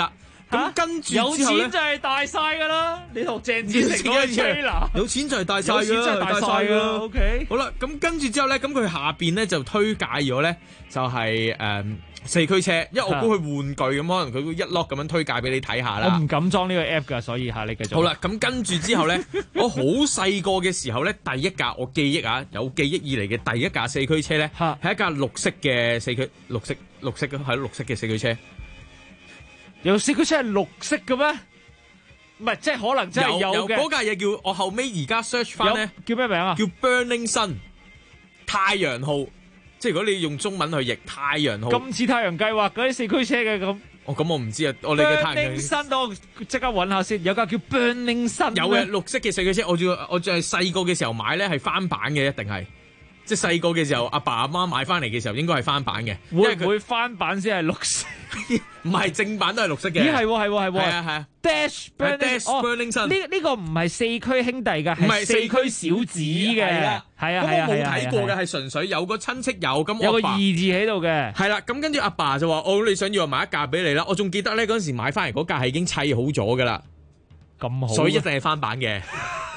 咁跟住有之後咧錢就係大晒㗎啦！你學鄭子誠嗰個 trailer， 有錢就係大晒㗎， 有錢就係大晒㗎。OK， 好啦，咁跟住之後咧，咁佢下邊咧就推介咗咧，就係四驅車，因為我估佢玩具咁，可能佢會一 lock 咁樣推介俾你睇下啦。 我唔敢裝呢個 app 㗎，所以你繼續。 好啦，咁跟住之後咧，我好細個嘅時候咧，第一架我記憶有記憶以嚟嘅第一架四驅車咧，係一架綠色嘅四驅，綠色係綠色嘅四驅車。 有四驅車係綠色嘅咩？唔係，即係可能真係有嘅。 嗰架嘢叫我後尾而家 search 翻咧， 叫咩名啊？ 叫 Burning Sun 太陽號。即係如果你用中文去譯太陽號， 咁似太陽計劃嗰啲四驅車嘅咁。 咁我唔知啊，我哋嘅太陽 Burning Sun，我即刻揾下先，有架叫 Burning Sun。 有嘅綠色嘅四驅車，我仲係細個嘅時候買咧，係翻版嘅，一定係。即係細個嘅時候，阿爸阿媽買翻嚟嘅時候，應該係翻版嘅。 會唔會翻版先係綠色？ 唔係正版都係綠色嘅。 咦，係係啊 Dash Burning Sun 呢個唔係四驅兄弟㗎， 唔係四驅小子嘅。係啊。 咁我冇睇過嘅，係純粹有個親戚有咁。 有個二字喺度嘅。 係啦，咁跟住阿爸就話：你想要買一架俾你啦。我仲記得咧，嗰陣時買翻嚟嗰架係已經砌好咗㗎啦。 咁好。 所以一定係翻版嘅。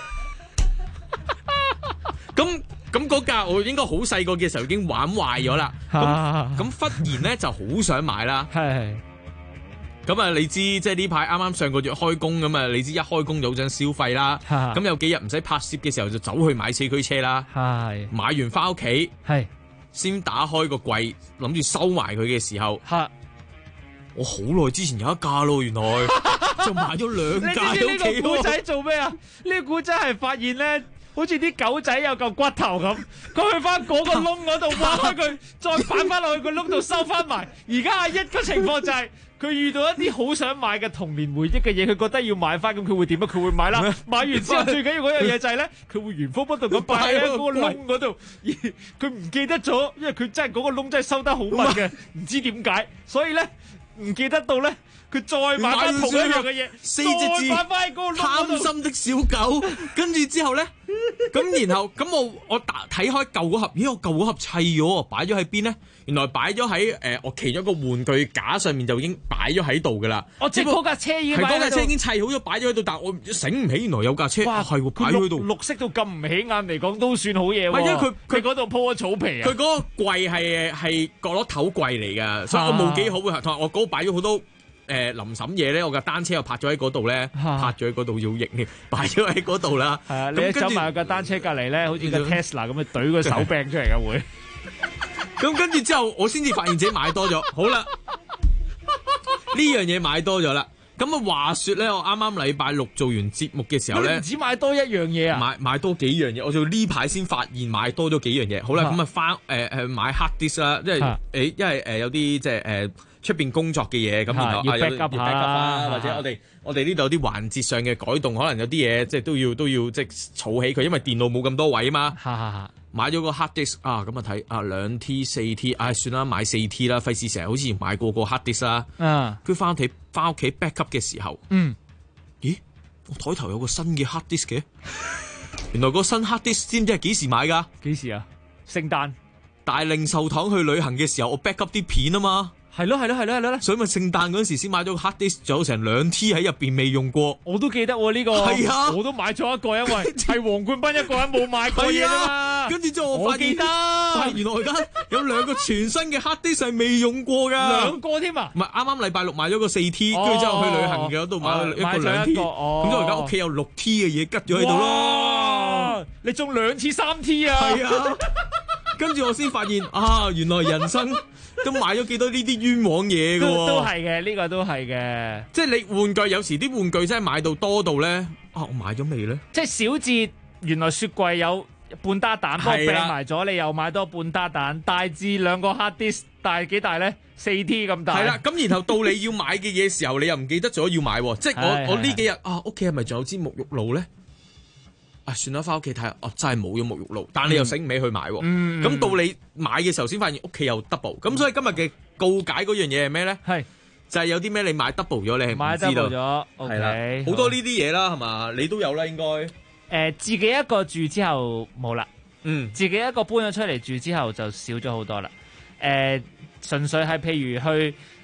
咁嗰架我應該好細個嘅時候已經玩壞咗啦，咁忽然咧就好想買啦。 係， 咁啊你知即係呢排啱啱上個月開工咁啊，你知一開工就好想消費啦。咁有幾日唔使拍攝嘅時候就走去買四驅車啦。係，買完翻屋企，係先打開個櫃諗住收埋佢嘅時候，我好耐之前有一架咯，原來就買咗兩架喺屋企。 呢個古仔做咩啊？呢個古仔係發現咧。好似啲狗仔有嚿骨頭咁，佢去翻嗰個窿嗰度挖開佢，再擺翻落去個窿度收翻埋。而家阿一個情況就係佢遇到一啲好想買嘅童年回憶嘅嘢，佢覺得要買翻，咁佢會點啊？佢會買啦。買完之後最緊要嗰樣嘢就係咧，佢會原封不動咁擺喺嗰個窿嗰度，而佢唔記得咗，因為佢真係嗰個窿真係收得好密嘅，唔知點解，所以咧唔記得到咧。佢再買翻同一樣嘅嘢，4隻字，貪心的小狗。跟住之後咧，咁然後咁我睇開舊嗰盒，咦？我舊嗰盒砌咗，擺咗喺邊咧？原來擺咗喺我其中一個玩具架上面就已經擺咗喺度噶啦。 即係嗰架車已經係嗰架車已經砌好咗，擺咗喺度，但我醒唔起原來有架車。哇，係喎，擺咗喺度。綠色到咁唔起眼嚟講，都算好嘢喎。 係因為佢嗰度鋪咗草皮啊。 佢嗰個櫃係角落頭櫃嚟㗎，所以我冇幾好嘅。同埋我嗰度擺咗好多。臨審嘢咧，我架單車又泊咗喺嗰度咧，泊咗喺嗰度要型添，擺咗喺嗰度啦。 係啊，你走埋架單車隔離咧，好似個 Tesla 咁樣懟個手柄出嚟嘅會。 咁跟住之後，我先至發現自己買多咗。好啦，呢樣嘢買多咗啦。咁啊話説咧，我啱啱禮拜六做完節目嘅時候咧， 唔止買多一樣嘢啊， 買多幾樣嘢。我就呢排先發現買多咗幾樣嘢。好啦，咁啊翻買 hard disk 啦，因為有啲即係出邊工作嘅嘢，咁然後要 back up 啊，或者我哋呢度有啲環節上嘅改動，可能有啲嘢即係都要即係儲起佢，因為電腦冇咁多位啊嘛。買咗個 hard disk 啊，咁啊睇2 T 4 T， 算啦，買4 T 啦，費事成日好似買過個 hard disk 啦。佢翻屋企 back up 嘅時候，咦？我枱頭有個新嘅 hard disk 嘅，原來個新 hard disk 知唔知係幾時買㗎？ 幾時啊？聖誕大令壽堂去旅行嘅時候，我 back up 啲片啊嘛。 係咯， 所以咪聖誕嗰時先買咗個 hard disk，仲有成2 T 喺入邊未用過。 我都記得喎呢個，係啊，我都買咗一個，因為係黃冠斌一個人冇買過嘢啊嘛。 跟住之後我發現，原來而家有2個全新嘅 hard disk 係未用過㗎。 2個添啊？ 唔係啱啱禮拜六買咗個4 T， 跟住之後去旅行嘅嗰度買咗一個2 T。咁之後而家屋企有6 T 嘅嘢吉咗喺度咯。 你中2次3 T 啊？ 係啊。跟住我先發現原來人生都買咗幾多呢啲冤枉嘢㗎喎。 都係嘅，呢個都係嘅。 即係你玩具有時啲玩具真係買到多到咧，我買咗未咧？ 即係小至原來雪櫃有半打蛋，幫我掟埋咗，你又買多半打蛋。大至2個 hard disk，大幾大咧？4 T 咁大。 係啦，咁然後到你要買嘅嘢時候，你又唔記得咗要買喎。即係我呢幾日屋企係咪仲有支沐浴露咧？算啦，翻屋企睇下，真係冇咗沐浴露，但你又醒唔起去買喎。咁到你買嘅時候先發現屋企有 double，咁所以今日嘅告解嗰樣嘢係咩咧？係就係有啲咩你買 double 咗，你係唔知道咗。係啦，好多呢啲嘢啦，係嘛？你都有啦，應該。 自己一個住之後冇啦。自己一個搬咗出嚟住之後就少咗好多啦。純粹係譬如去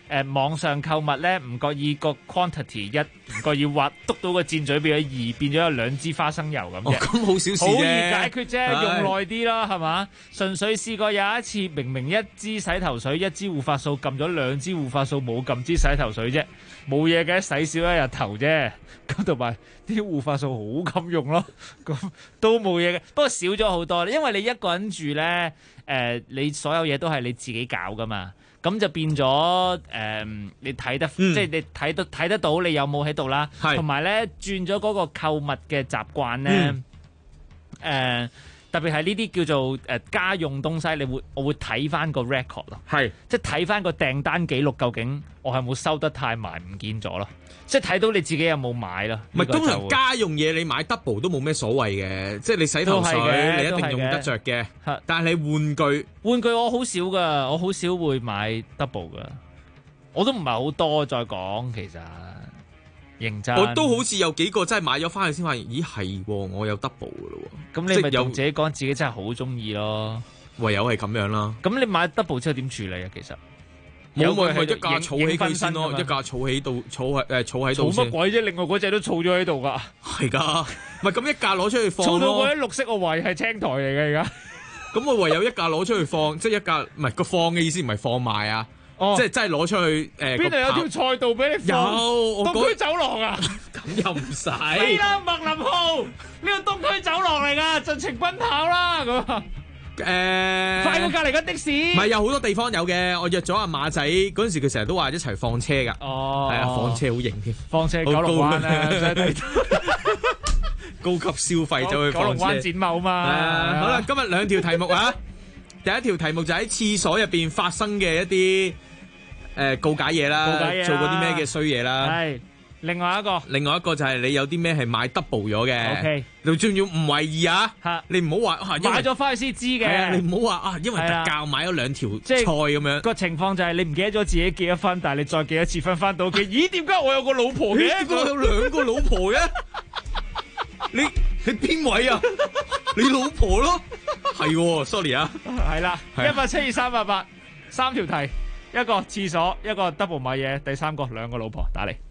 網上購物咧，唔覺意個 quantity 1，唔覺意劃篤到個箭嘴變咗2，變咗有2支花生油咁啫。 咁好小事啫， 好易解決啫，用耐啲啦，係嘛？純粹試過有一次，明明1支洗頭水、1支護髮素，撳咗2支護髮素，冇撳支洗頭水啫，冇嘢嘅，洗少一日頭啫。咁同埋啲護髮素好襟用咯，咁都冇嘢嘅。不過少咗好多，因為你一個人住咧，你所有嘢都係你自己搞噶嘛。咁就變咗你睇得，即係你睇得到你有冇喺度啦。同埋咧轉咗嗰個購物嘅習慣咧，特別係呢啲叫做家用東西，我會睇翻個 record 咯。即係睇翻個訂單記錄，究竟我係冇收得太埋唔見咗咯。即係睇到你自己有冇買咯。 唔係通常家用嘢你買 double 都冇咩所謂嘅，即係你洗頭水你一定用得着嘅。但係你玩具我好少㗎，我好少會買 double 㗎。我都唔係好多再講，其實認真。 我都好似有幾個真係買咗翻去先發現，咦係我有 double 㗎咯喎。 咁你咪同自己講，自己真係好中意咯。 唯有係咁樣啦。 咁你買 double 之後點處理啊？其實？ 冇咪係一架儲起佢先咯，一架儲喺度，儲喺度。儲乜鬼啫？另外嗰隻都儲咗喺度噶。 係噶，唔係咁一架攞出去放咯。 儲到嗰啲綠色，我懷疑係青苔嚟嘅而家。 咁我唯有一架攞出去放，即係一架唔係個放嘅意思，唔係放賣啊。即係真係攞出去邊度有條賽道俾你放？ 有東區走廊啊！ 咁又唔使。 係啦，麥林浩呢個東區走廊嚟㗎，盡情奔跑啦咁。快過隔離間的士。 唔係有好多地方有嘅，我約咗阿馬仔嗰陣時，佢成日都話一齊放車㗎。係啊，放車好型添， 放車九龍灣啊， 高級消費走去九龍灣展貿嘛。 好啦，今日2條題目啊。第一條題目就喺廁所入邊發生嘅一啲告解嘢啦，做過啲咩嘅衰嘢啦。 係。另外一個就係你有啲咩係買 double 咗嘅 ，OK， 你仲要唔為意啊？你唔好話買咗翻去先知嘅， 你唔好話因為特價買咗2條菜咁樣。 個情況就係你唔記得咗自己結咗婚，但係你再結一次婚翻到屋企，咦？點解我有個老婆嘅？ 點解我有2個老婆嘅？你邊位啊？你老婆咯？係 ，sorry 啊， 係啦，172-388，3條題，一個廁所，一個 double 買嘢，第3個2個老婆打嚟。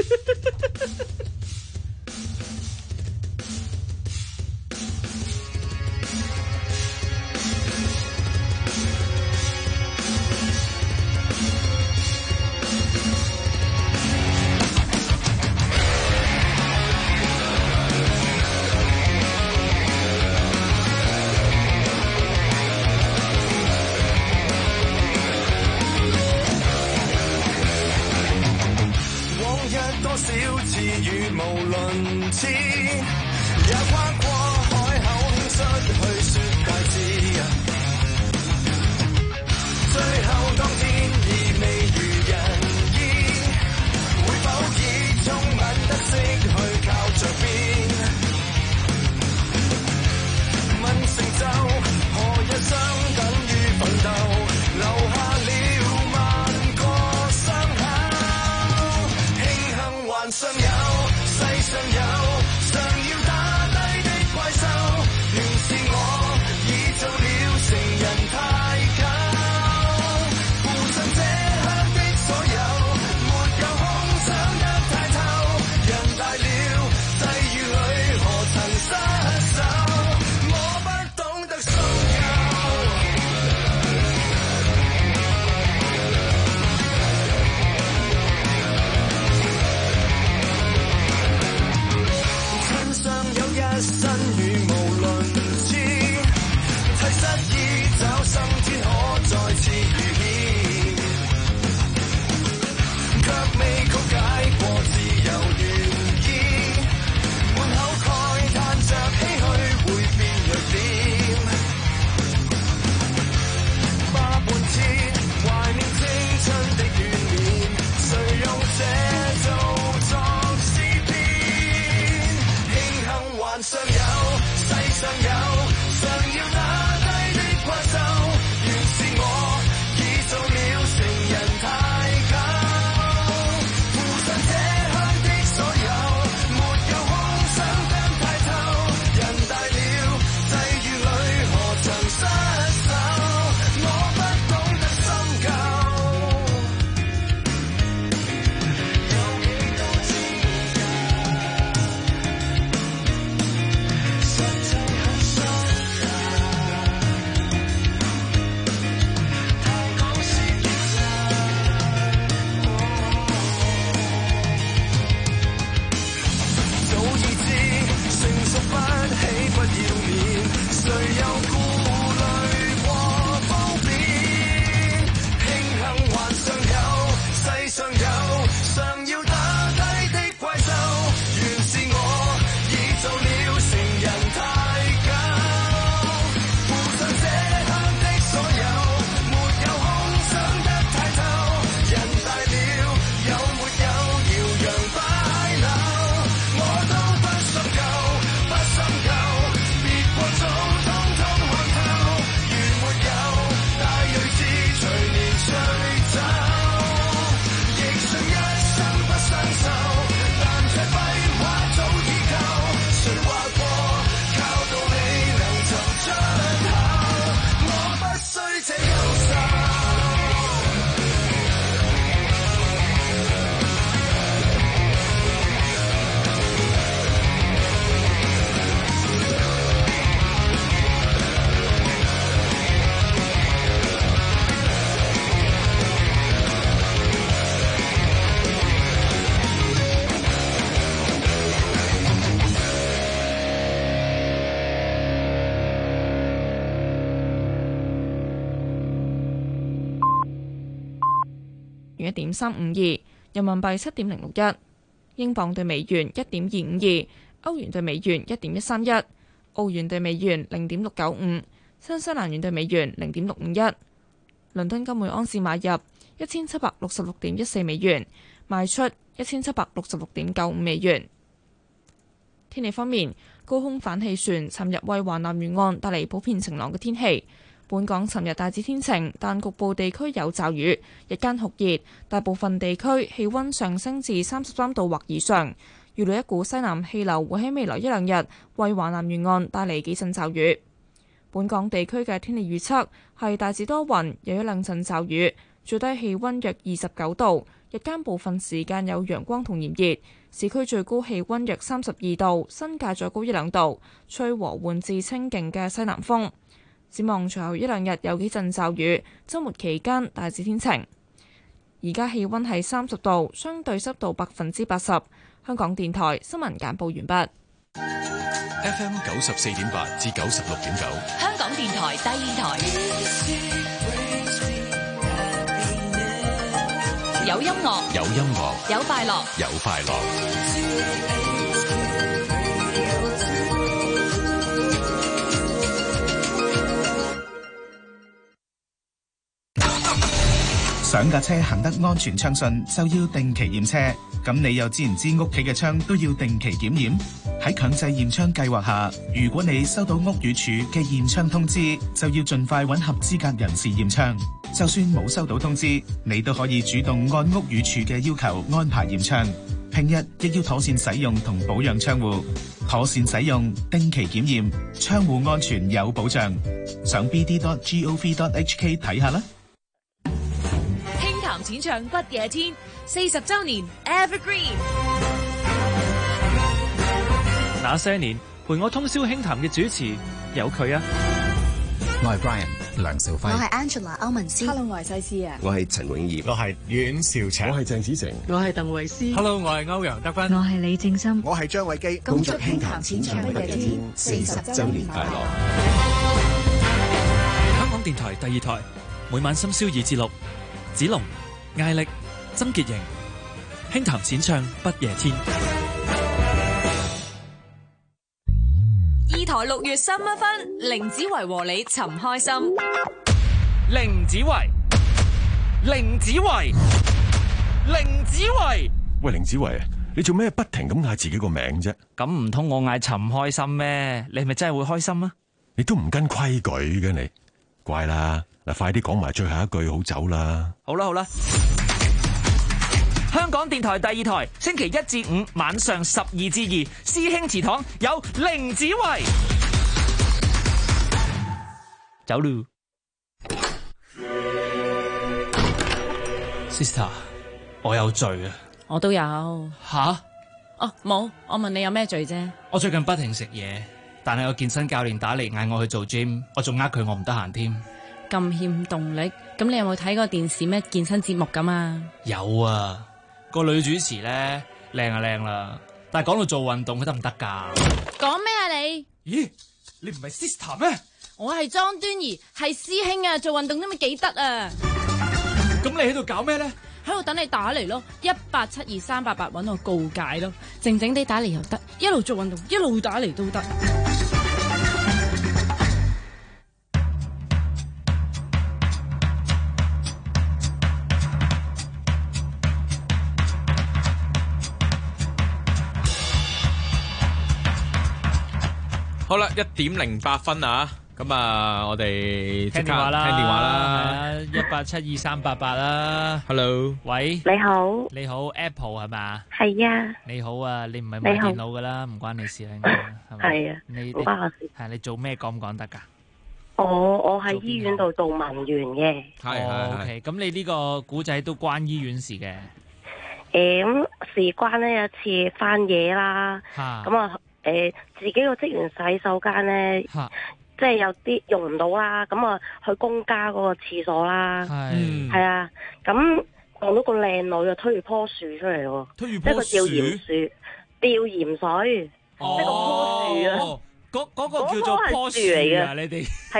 多少次語無倫次，也跨過海口出去說大志。最後當天意未如人意，會否以聰明得識去靠着邊？問成就何日相等於奮鬥，留下了萬個傷口。還尚有，世上有常要打低的怪獸，原是我已做了成人太久。 元1.352，人民幣7.061，英鎊對美元1.252，歐元對美元1.131，澳元對美元0.695，新西蘭元對美元0.651。倫敦金每盎司買入1766.14美元，賣出1766.95美元。天氣方面，高空反氣旋尋日為華南沿岸帶嚟普遍晴朗嘅天氣。本港尋日大致天晴，但局部地區有驟雨，日間酷熱，大部分地區氣溫上升至33度或以上。預料一股西南氣流會喺未來一兩日為華南沿岸帶嚟幾陣驟雨。本港地區嘅天氣預測係大致多雲，有一兩陣驟雨，最低氣溫約29度，日間部分時間有陽光同炎熱，市區最高氣溫約32度，新界再高一兩度，吹和緩至清勁嘅西南風。展望隨後一兩日有幾陣驟雨，週末期間大致天晴。而家氣溫係30度，相對濕度80%。香港電台新聞簡報完畢。 FM 94.8至96.9， 香港電台第二台，有音樂， 有音樂， 有快樂， 有快樂。 想架車行得安全暢順，就要定期驗車。咁你又知唔知屋企嘅窗都要定期檢驗？喺強制驗窗計劃下，如果你收到屋宇署嘅驗窗通知，就要盡快揾合資格人士驗窗。就算冇收到通知，你都可以主動按屋宇署嘅要求安排驗窗。平日亦要妥善使用同保養窗戶，妥善使用，定期檢驗，窗戶安全有保障。上 bd.gov.hk 睇下啦。 輕談淺唱不夜天40週年 Evergreen。 那些年陪我通宵輕談嘅主持有佢啊！ 我係 Brian 梁兆輝， 我係 Angela 歐文詩 ，Hello 我係西施啊， 我係陳永業， 我係阮兆祥， 我係鄭子誠， 我係鄧慧思 ，Hello 我係歐陽德芬， 我係李正心， 我係張偉基。 恭祝輕談淺唱不夜天40週年快樂！ 香港電台第二台每晚深宵2至6，子龍、艾力、曾潔瑩，輕談淺唱不夜天。 二台6月3一分，凌子維和你尋開心。 凌子維，凌子維，凌子維。 喂，凌子維，你做咩不停咁嗌自己個名啫？ 咁唔通我嗌尋開心咩？你係咪真係會開心啊？ 你都唔跟規矩嘅你，乖啦！嗱，快啲講埋最後一句好走啦。 好啦好啦。香港電台第二台，星期1至5晚上12至2，師兄祠堂有凌子維。走嚕 ，Sister， 我有罪啊！ 我都有。 吓？ 哦，冇，我問你有咩罪啫？ 我最近不停食嘢，但係個健身教練打嚟嗌我去做 gym， 我仲呃佢我唔得閒添。 咁欠動力，咁你有冇睇過電視咩健身節目咁啊？ 有啊。個女主持咧靚啊靚啦，但係講到做運動佢得唔得㗎？ 講咩啊你？ 咦，你唔係 sister 咩？ 我係莊端儀，係師兄啊！做運動都咪幾得啊！ 咁你喺度搞咩咧？ 喺度等你打嚟咯，1872388搵我告解咯，靜靜地打嚟又得，一路做運動一路打嚟都得。 好啦，1:08分啊！咁啊，我哋聽電話啦， 聽電話啦 ，1872388啦。 Hello， 喂， 你好， 你好 ，Apple 係嘛？ 係啊。 你好啊，你唔係買電腦噶啦，唔關你事啦，係咪？ 係啊，唔關我事。 係你做咩講唔講得噶？ 我喺醫院度做文員嘅。 係 OK， 咁你呢個古仔都關醫院事嘅。 咁事關呢，有一次翻夜啦，咁啊。自己個職員洗手間咧，即係有啲用唔到啦，咁啊去公家嗰個廁所啦，係啊，咁望到個靚女啊推住棵樹出嚟喎，即係個吊鹽樹，吊鹽水，即係個棵樹啊， 嗰個叫做棵樹嚟嘅，你哋係啊，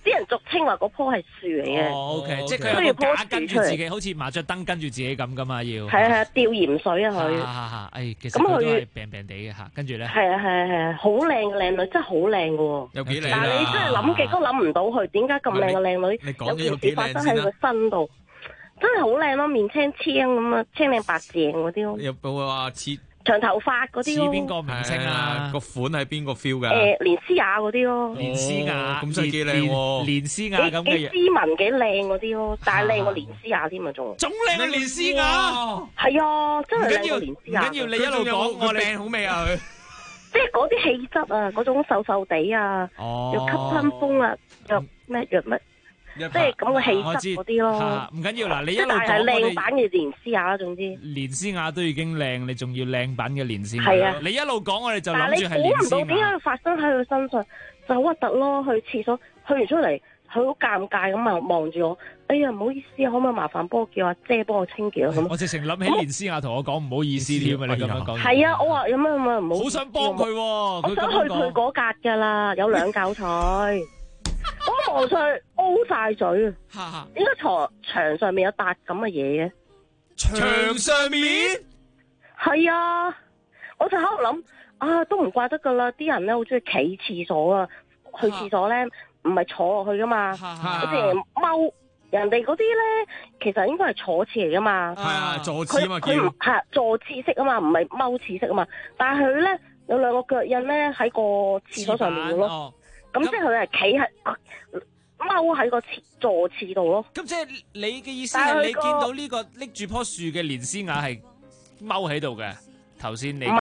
啲人俗稱話嗰棵係樹嚟嘅。 哦，OK， 即係佢有個架跟住自己，好似麻雀燈跟住自己咁噶嘛，要。 係啊，吊鹽水啊佢。 誒，其實佢都係病病地嘅嚇，跟住咧。 係啊，好靚嘅靚女，真係好靚嘅喎。 有幾靚但係你真係諗極都諗唔到佢點解咁靚嘅靚女，有件事發生喺佢身度，真係好靚咯，面青青咁啊，青靚白淨嗰啲咯。 有冇話似長頭髮嗰啲咯？ 似邊個明星啊？ 個款係邊個 feel 㗎？ 連詩雅嗰啲咯。 連詩雅咁真係幾靚喎。 連詩雅咁嘅樣。幾斯文幾靚嗰啲咯，但係靚過連詩雅添啊仲。 仲靚過連詩雅。 係啊，真係靚過連詩雅。 唔緊要，你一路講，我靚好味啊佢。 即係嗰啲氣質啊，嗰種瘦瘦地啊，又吸親風啊，又咩藥乜？即係咁嘅氣質嗰啲咯， 唔緊要嗱，你一路講係靚版嘅連詩雅啦，總之連詩雅都已經靚，你仲要靚版嘅連詩雅。 係啊， 你一路講我哋就諗住係連詩雅。 但係你估唔到點解會發生喺佢身上，就好核突咯！去廁所去完出嚟，佢好尷尬咁啊望住我，哎呀唔好意思，可唔可以麻煩幫我叫阿姐幫我清潔啊咁。 我直情諗起連詩雅同我講唔好意思添啊！你咁樣講。 係啊，我話有咩唔好。 好想幫佢喎， 我想去佢嗰格㗎啦，有兩嚿菜。我望上去 O 晒嘴啊！應該牆上面有笪咁嘅嘢嘅。 牆上面係啊！我就喺度諗啊，都唔怪得噶啦，啲人咧好中意企廁所啊，去廁所咧唔係坐落去噶嘛，好似踎。人哋嗰啲咧，其實應該係坐廁嚟噶嘛。 係啊，坐廁啊嘛， 佢唔係坐廁式啊嘛，唔係踎廁式啊嘛。但係佢咧有兩個腳印咧喺個廁所上面嘅咯。咁即係佢係企喺踎喺個坐廁度咯。 咁即係你嘅意思係你見到呢個拎住棵樹嘅連詩雅係踎喺度嘅？頭先你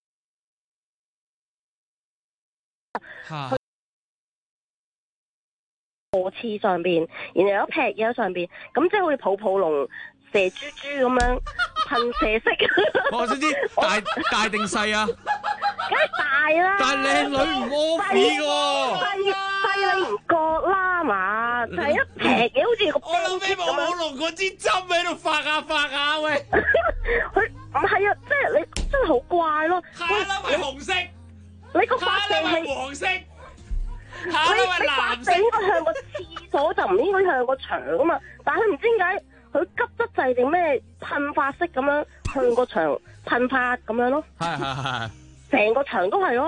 坐廁上邊，然後有一劈嘢喺上邊，咁即係好似泡泡龍、蛇豬豬咁樣噴射式。 我想知大定細啊？ 梗係大啦！ 但係靚女唔屙屎喎， 細你唔覺啦嘛？就係一劈嘢，好似個我諗起毛毛龍嗰支針喺度發下喂！ 佢唔係啊，即係你真係好怪咯。 下一粒係紅色， 你個發射係黃色， 你發射應該向個廁所就唔應該向個牆啊嘛。但係佢唔知點解佢急得滯定咩噴發式咁樣向個牆噴發咁樣咯。 係。 成個牆都係咯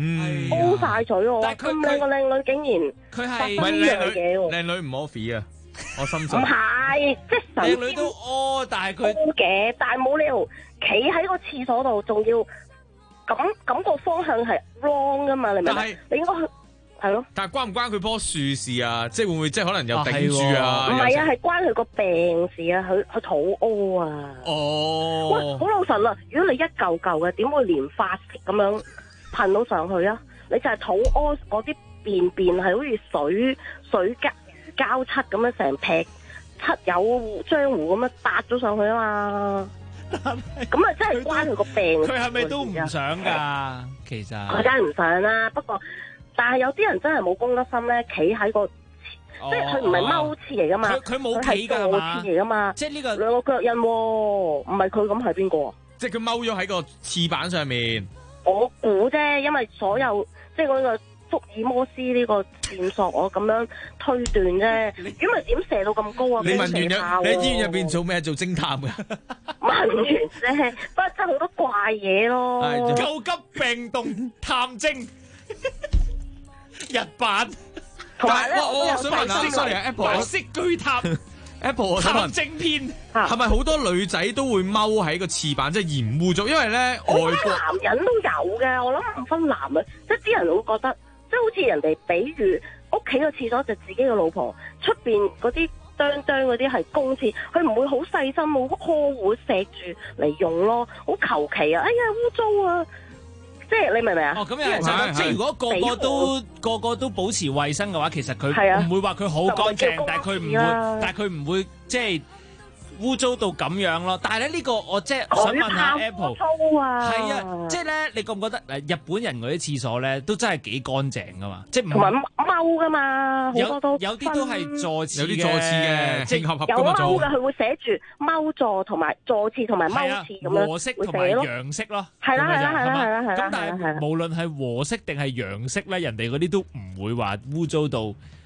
，O 晒嘴喎！但係咁靚個靚女竟然佢係發生呢樣嘢喎， 靚女唔屙屎啊！我深信唔係，即係靚女都屙，但係佢屙嘅，但係冇理由企喺個廁所度，仲要咁個方向係 wrong 噶嘛？你明唔明？你應該係咯。 但係關唔關佢棵樹事啊？即係會唔會即係可能有頂住啊？ 唔係啊，係關佢個病事啊！佢肚屙啊！ 哦， 喂，好老實啦！如果你一嚿嚿嘅，點會連發式咁樣噴到上去啊？你就係肚屙嗰啲便便係好似水膠漆咁樣成劈漆油漿糊咁樣搭咗上去啊嘛！咁啊真係關佢個病。 佢係咪都唔想㗎？其實佢梗係唔想啦，不過。但係有啲人真係冇公德心咧，企喺個，即係佢唔係踎廁嚟噶嘛， 佢冇企㗎嘛， 係坐廁嚟噶嘛， 即係呢個兩個腳印喎，唔係佢咁係邊個？ 即係佢踎咗喺個廁板上面。 我估啫，因為所有即係嗰個福爾摩斯呢個線索，我咁樣推斷啫。咁咪點射到咁高啊？ 你問完你喺醫院入邊做咩？做偵探㗎？ 問完啫，不過真係好多怪嘢咯。 救急病動探偵。日版， 同埋咧， 我想問下 ，sorry 啊 ，Apple， 白色巨塔 ，Apple， 我想問， 正片係咪好多女仔都會踎喺個廁板，即係嫌污糟？因為咧，外國男人都有嘅，我諗唔分男女，即係啲人會覺得，即係好似人哋比喻屋企個廁所就自己嘅老婆，出邊嗰啲哚嗰啲係公廁，佢唔會好細心、冇呵護錫住嚟用咯，好求其啊！哎呀，污糟啊！即係你明唔明啊？ 哦，咁又係，即係如果個個都保持衛生嘅話，其實佢唔會話佢好乾淨，但係佢唔會即係污糟到咁樣咯。但係咧呢個我即係想問下 Apple， 係啊，即係咧你覺唔覺得日本人嗰啲廁所咧都真係幾乾淨噶嘛？即係唔同埋踎噶嘛，好多都有啲都係坐廁嘅， 有啲坐廁嘅，即係合有踎嘅，佢會寫住踎座同埋坐廁同埋踎廁咁樣， 和式同埋洋式咯。 係啦。 咁但係無論係和式定係洋式咧，人哋嗰啲都唔會話污糟到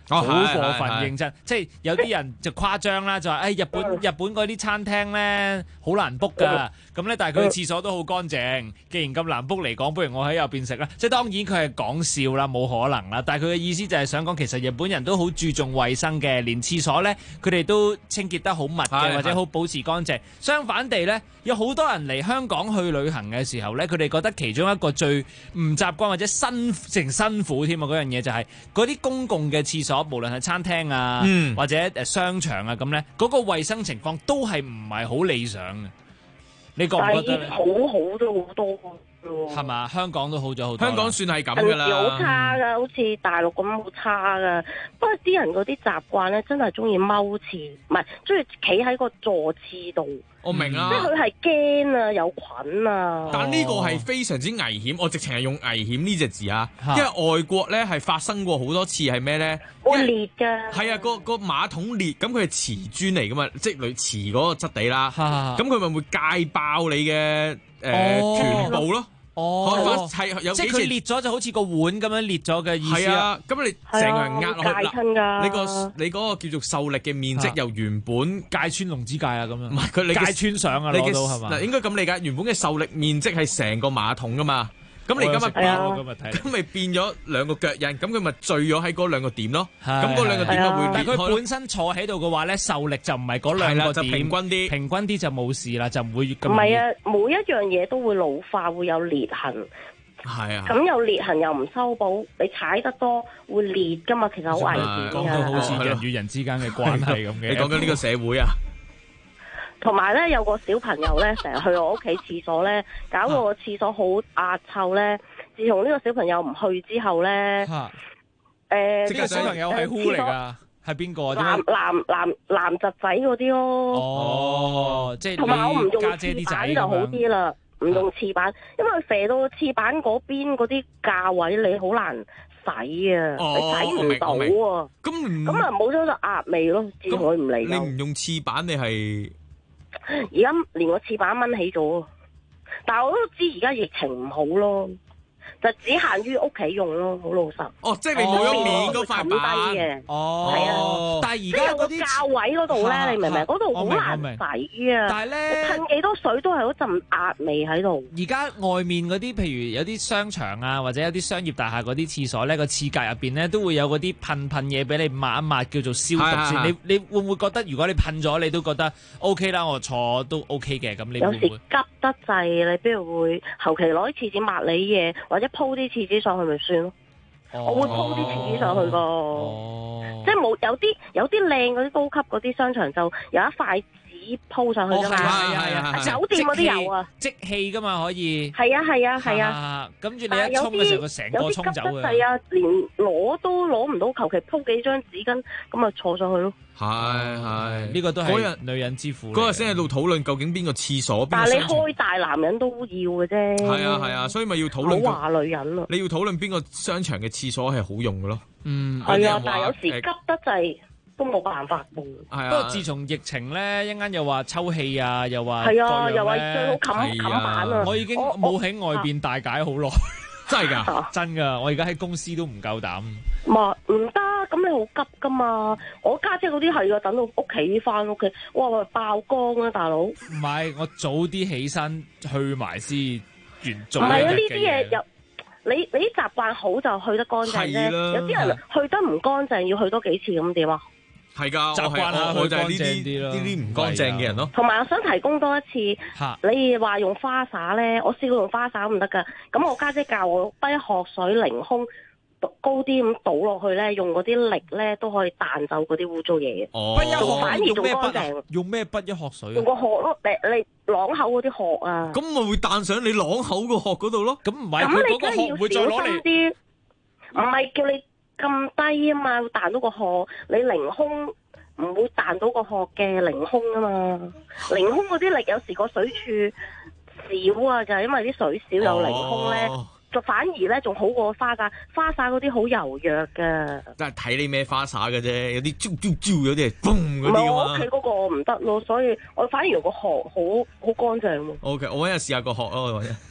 好過分係認真，即係有啲人就誇張啦，就話日本嗰啲餐廳咧好難 book 㗎，咁咧但係佢廁所都好乾淨。既然咁難 book 嚟講，不如我喺入邊食啦。即係當然佢係講笑啦，冇可能啦。但係佢嘅意思就係想講，其實日本人都好注重衛生嘅，連廁所咧佢哋都清潔得好密嘅，或者好保持乾淨。相反地咧，有好多人嚟香港去旅行嘅時候咧，佢哋覺得其中一個最唔習慣或者辛苦添啊嗰樣嘢就係嗰啲公共嘅廁所。無論係餐廳啊，或者商場啊咁咧，嗰個衛生情況都係唔係好理想嘅。你覺唔覺得咧？ 好咗好多係嘛？香港都好咗好多。 香港算係咁噶啦。 好差噶，好似大陸咁好差噶。不過啲人嗰啲習慣咧，真係中意踎廁，唔係中意企喺個坐廁度。 我明啦， 即係佢係驚啊，有菌啊。 但呢個係非常之危險，我直情係用危險呢隻字啊，因為外國咧係發生過好多次係咩咧？ 會裂㗎。 係啊，個馬桶裂，咁佢係瓷磚嚟噶嘛，即係類瓷嗰個質地啦。咁佢咪會戒爆你嘅臀部咯。係有幾次即係佢裂咗就好似個碗咁樣裂咗嘅意思。 係啊，咁你成個人壓落去啦， 你嗰個叫做受力嘅面積由原本界穿龍之界啊咁樣。 唔係佢你界穿上啊攞到係嘛？ 嗱應該咁理解，原本嘅受力面積係成個馬桶噶嘛。咁你今日咁咪變咗兩個腳印，咁佢咪墜咗喺嗰兩個點咯。咁嗰兩個點咪會裂開。 佢本身坐喺度嘅話咧，受力就唔係嗰兩個點， 就平均啲， 平均啲就冇事啦，就唔會咁。 唔係啊，每一樣嘢都會老化，會有裂痕。 係啊。 咁有裂痕又唔修補，你踩得多會裂噶嘛，其實好危險。 講到好似人與人之間嘅關係咁嘅。 你講緊呢個社會啊？ 同埋咧，有個小朋友咧，成日去我屋企廁所咧，搞到個廁所好壓臭咧。自從呢個小朋友唔去之後咧， 呢個小朋友係 who 嚟㗎？係邊個？ 男侄仔嗰啲咯。 哦，即係同埋我唔用家姐啲仔廁板就好啲啦，唔用廁板，因為射到廁板嗰邊嗰啲架位你好難洗啊，你洗唔到啊。咁啊冇咗個壓味咯，自從佢唔嚟。 你唔用廁板，你係？ 而家連個廁板掹起咗，但係我都知而家疫情唔好咯，就只限於屋企用咯，好老實。 哦，即係你冇咗面嗰塊板嘅。 哦， 係啊。 但係而家嗰啲架位嗰度咧，你明唔明？嗰度好難洗啊。 但係咧， 噴幾多水都係嗰陣壓味喺度。 而家外面嗰啲，譬如有啲商場啊，或者有啲商業大廈嗰啲廁所咧，個廁格入邊咧都會有嗰啲噴嘢俾你抹一抹，叫做消毒先。你會唔會覺得，如果你噴咗，你都覺得 OK 啦，我坐都 OK 嘅？咁你會唔會？ 有時急得滯，你邊度會後期攞啲廁紙抹你嘢，或者鋪啲廁紙上去咪算咯？我會鋪啲廁紙上去個，即係冇有啲靚嗰啲高級嗰啲商場就有一塊紙鋪上去㗎嘛。係酒店嗰啲有啊， 即氣㗎嘛可以。 係啊。 跟住你一沖嘅時候，佢成個沖走嘅。 有啲急得滯啊，連攞都攞唔到，求其鋪幾張紙巾咁啊坐上去咯。 係呢個都係女人之苦。 嗰日先喺度討論究竟邊個廁所邊。 但係你開大男人都要嘅啫。 係啊，所以咪要討論。 唔好話女人咯。 你要討論邊個商場嘅廁所係好用嘅咯。 係啊，但係有時急得滯都冇辦法喎。 不過自從疫情咧，一陣間又話抽氣啊，又話係啊，又話最好冚板啊。 我已經冇喺外邊大解好耐。 真係㗎， 真㗎！我而家喺公司都唔夠膽。 唔得，咁你好急㗎嘛！我家姐嗰啲係啊，等到屋企返屋企，哇爆光啊，大佬！唔係，我早啲起身去埋先完做。 唔係啊，呢啲嘢又你啲習慣好就去得乾淨啫。有啲人去得唔乾淨，要去多幾次咁點啊？ 係㗎， 習慣下我就係呢啲唔乾淨嘅人咯。 同埋我想提供多一次，你話用花灑咧，我試過用花灑唔得㗎。咁我家姐教我不一殼水凌空高啲咁倒落去咧，用嗰啲力咧都可以彈走嗰啲污糟嘢嘅。 不一殼反而仲乾淨。 用咩不一殼水？ 用個殼咯，你啷口嗰啲殼啊。 咁咪會彈上你啷口個殼嗰度咯？ 咁唔係佢嗰個殼會再攞嚟啲，唔係叫你咁低啊嘛，會彈到個殼，你凌空唔會彈到個殼嘅凌空啊嘛，凌空嗰啲力有時個水柱少啊，就係因為啲水少有凌空咧，就反而咧仲好過花灑，花灑嗰啲好柔弱噶。 但係睇你咩花灑嘅啫，有啲啾，有啲係嘣嗰啲噶嘛。 我屋企嗰個唔得咯，所以我反而用個殼好乾淨喎。 OK，我揾日試下個殼咯，或者。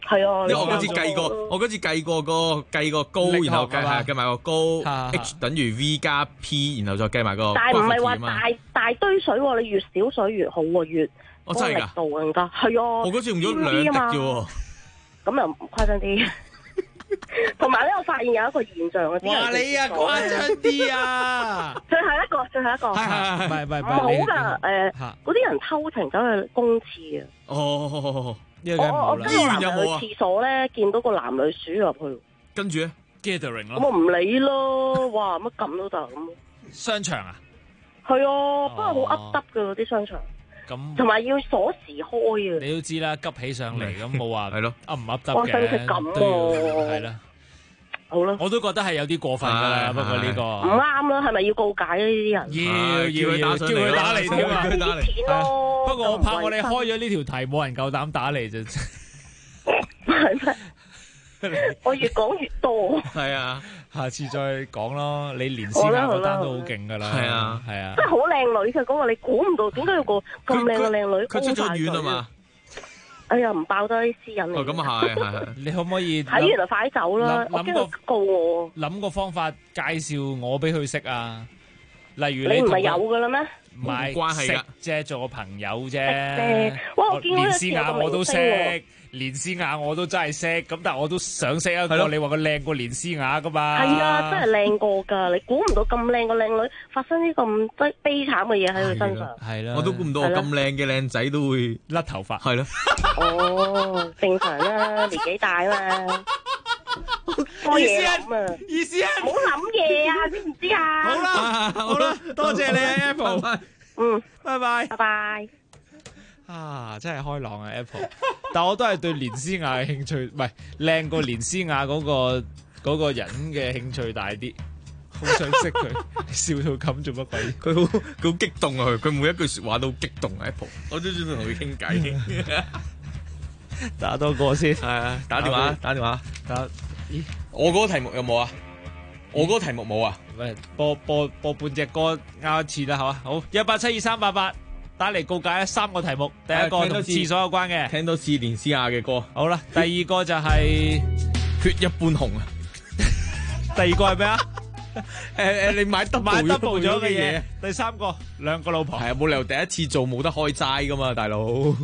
係啊， 因為我嗰次計過個高，然後計埋個高 H 等於 V 加 P， 然後再計埋個。 但係唔係話大堆水喎，你越少水越好喎，越真係㗎， 力度更加係啊。 我嗰次用咗2滴啫喎， 咁又誇張啲。同埋咧，我發現有一個現象嘅。 哇！你啊，誇張啲啊！ 最後一個， 係唔好㗎。嗰啲人偷情走去公廁啊！ 哦， 我跟住男去廁所咧，見到個男女鼠入去， 跟住咧 gathering 咯， 我唔理咯。哇，乜咁都得咁？ 商場啊？ 係啊，不過好噏得嘅嗰啲商場。 咁同埋要鎖匙開啊！ 你都知啦，急起上嚟咁冇話係咯， 噏唔噏得嘅。 哇，使咁喎？ 係啦， 好啦， 我都覺得係有啲過分㗎啦。不過呢個唔啱啦，係咪要告解呢啲人？ 要叫佢打嚟添啊！ 俾啲錢咯。 不過我怕我哋開咗呢條題，冇人夠膽打嚟啫。 係咩？我越講越多。 係啊，下次再講咯。你連詩雅嗰單都好勁噶啦。係啊，係啊。 真係好靚女嘅嗰個，你估唔到點解有個咁靚嘅靚女？ 佢出咗院啊嘛。 哎呀，唔爆得啲私隱嚟。 咁啊係。 你可唔可以睇完就快走啦？我驚佢告我。 諗個方法介紹我俾佢識啊。例如你唔係有噶啦咩？ 唔係關係啫，做個朋友啫。 哇！我見到連詩雅我都識。連詩雅我都真係識，咁但係我都想識一個。你話佢靚過連詩雅噶嘛？ 係啊，真係靚過噶！你估唔到咁靚個靚女發生啲咁悲慘嘅嘢喺佢身上。 係啦， 我都估唔到我咁靚嘅靚仔都會甩頭髮。 係咯。 哦，正常啦，年紀大嘛。多嘢諗啊！ 意思啊， 唔好諗嘢啊，知唔知啊？ 好啦，好啦，多謝你啊 Apple。 嗯， 拜拜， 拜拜。 啊，真係開朗啊 Apple， 但我都係對連詩雅嘅興趣，唔係靚過連詩雅嗰個人嘅興趣大啲，好想識佢，笑到咁做乜鬼？ 佢好激動啊！佢每一句說話都好激動啊 Apple， 我都想同佢傾偈。 打多個先， 係啊，打電話。咦，我嗰個題目有冇啊？我嗰個題目冇啊？ 喂，播半隻歌拗一次啦，好啊，好，1872388。打嚟告解3個題目，第一個同廁所有關嘅， 聽到似連詩雅嘅歌。 好啦，第二個就係血一般紅啊。 第二個係咩啊？ 你買 double 咗嘅嘢。第三個2個老婆。 係啊，冇理由第一次做冇得開齋噶嘛，大佬。 呼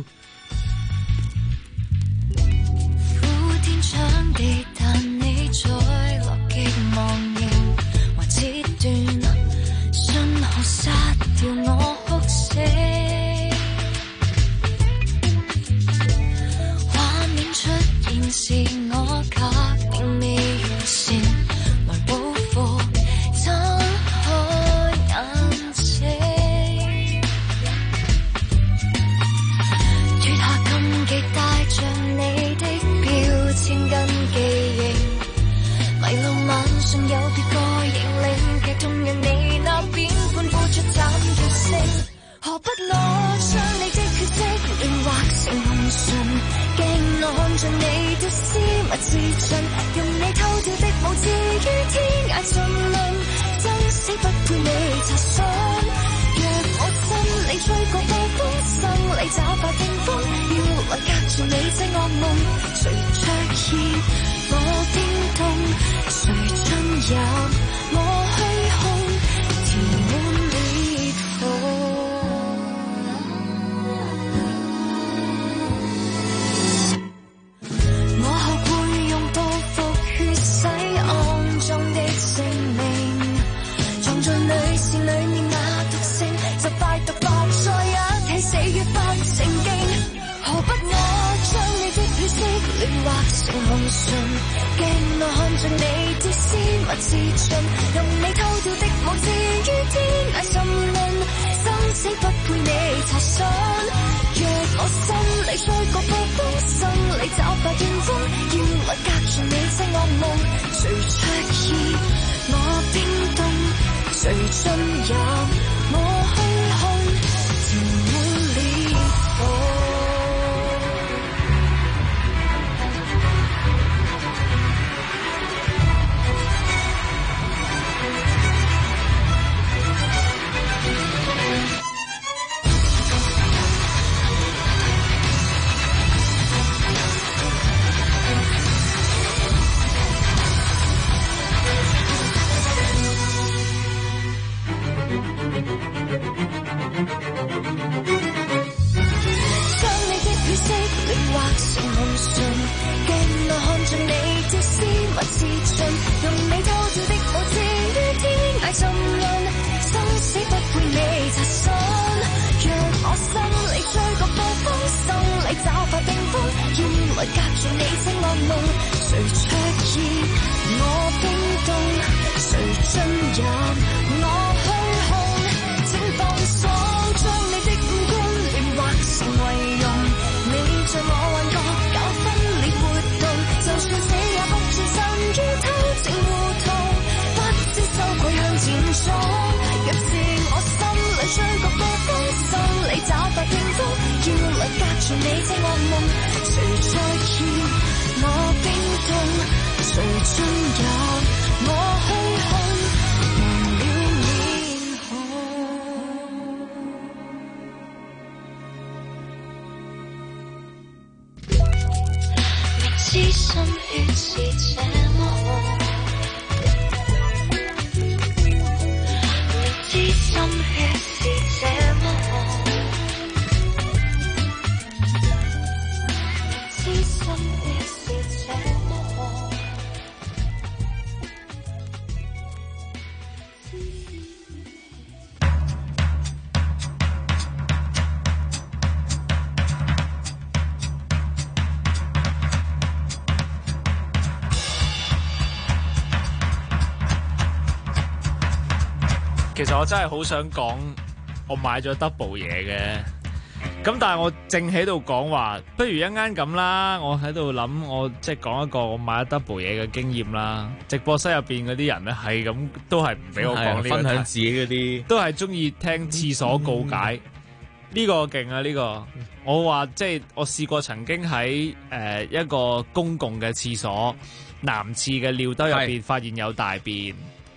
天搶地，但你在樂極忘形，還切斷信號，殺掉我哭聲。是我卻並未完成，來補課，睜開眼睛，脫下禁忌，帶着你的標籤跟記憶，迷路晚上有別個認領，劇痛讓你那邊歡呼出斬叫聲，何不我將你的血跡亂畫成紅唇？鏡內看着你的絲襪自盡，用你偷掉的無字於天涯盡論，生死不配你查詢。若我真理吹過暴風，生理找發冰封，要來隔住你這惡夢，誰出現我冰凍，誰進入我虛空，填滿裂縫。亂畫成紅唇，鏡內看着你的絲襪自盡，用你偷掉的無字於天涯沉淪，生死不配你查詢。若我心裏吹過暴風，生理找發怨風，要來隔住你這惡夢，誰出現我冰凍，誰進入我虛空，填滿裂縫。 成夢信，鏡內看着你朝思密似盡，用你偷照的舞姿於天涯浸潤，生死不會未查詢。若我心裏追個暴風，心裏找塊冰封，原來隔住你清惡夢，誰出現我冰凍，誰進入我虛空，請放鬆，將你的五官亂畫成遺容，你像我幻覺搞分裂活動，就算死也不轉身於偷情胡同，不知羞愧向前衝，若是我心裏追個暴風，心裏找塊冰封，要來隔住你清惡夢，誰再見我冰凍，誰進入我虛空，忘了面孔。明知心血是這麼紅，明知心血是這麼紅，明知心血是這麼紅。 其實我真係好想講，我買咗 double 嘢嘅，咁但係我正喺度講話，不如一間咁啦，我喺度諗，我即係講一個我買咗 double 嘢嘅經驗啦。直播室入邊嗰啲人咧係咁，都係唔俾我講呢個， 分享自己嗰啲， 都係中意聽廁所告解。呢個勁啊！呢個我話即係我試過曾經喺一個公共嘅廁所男廁嘅尿兜入邊發現有大便。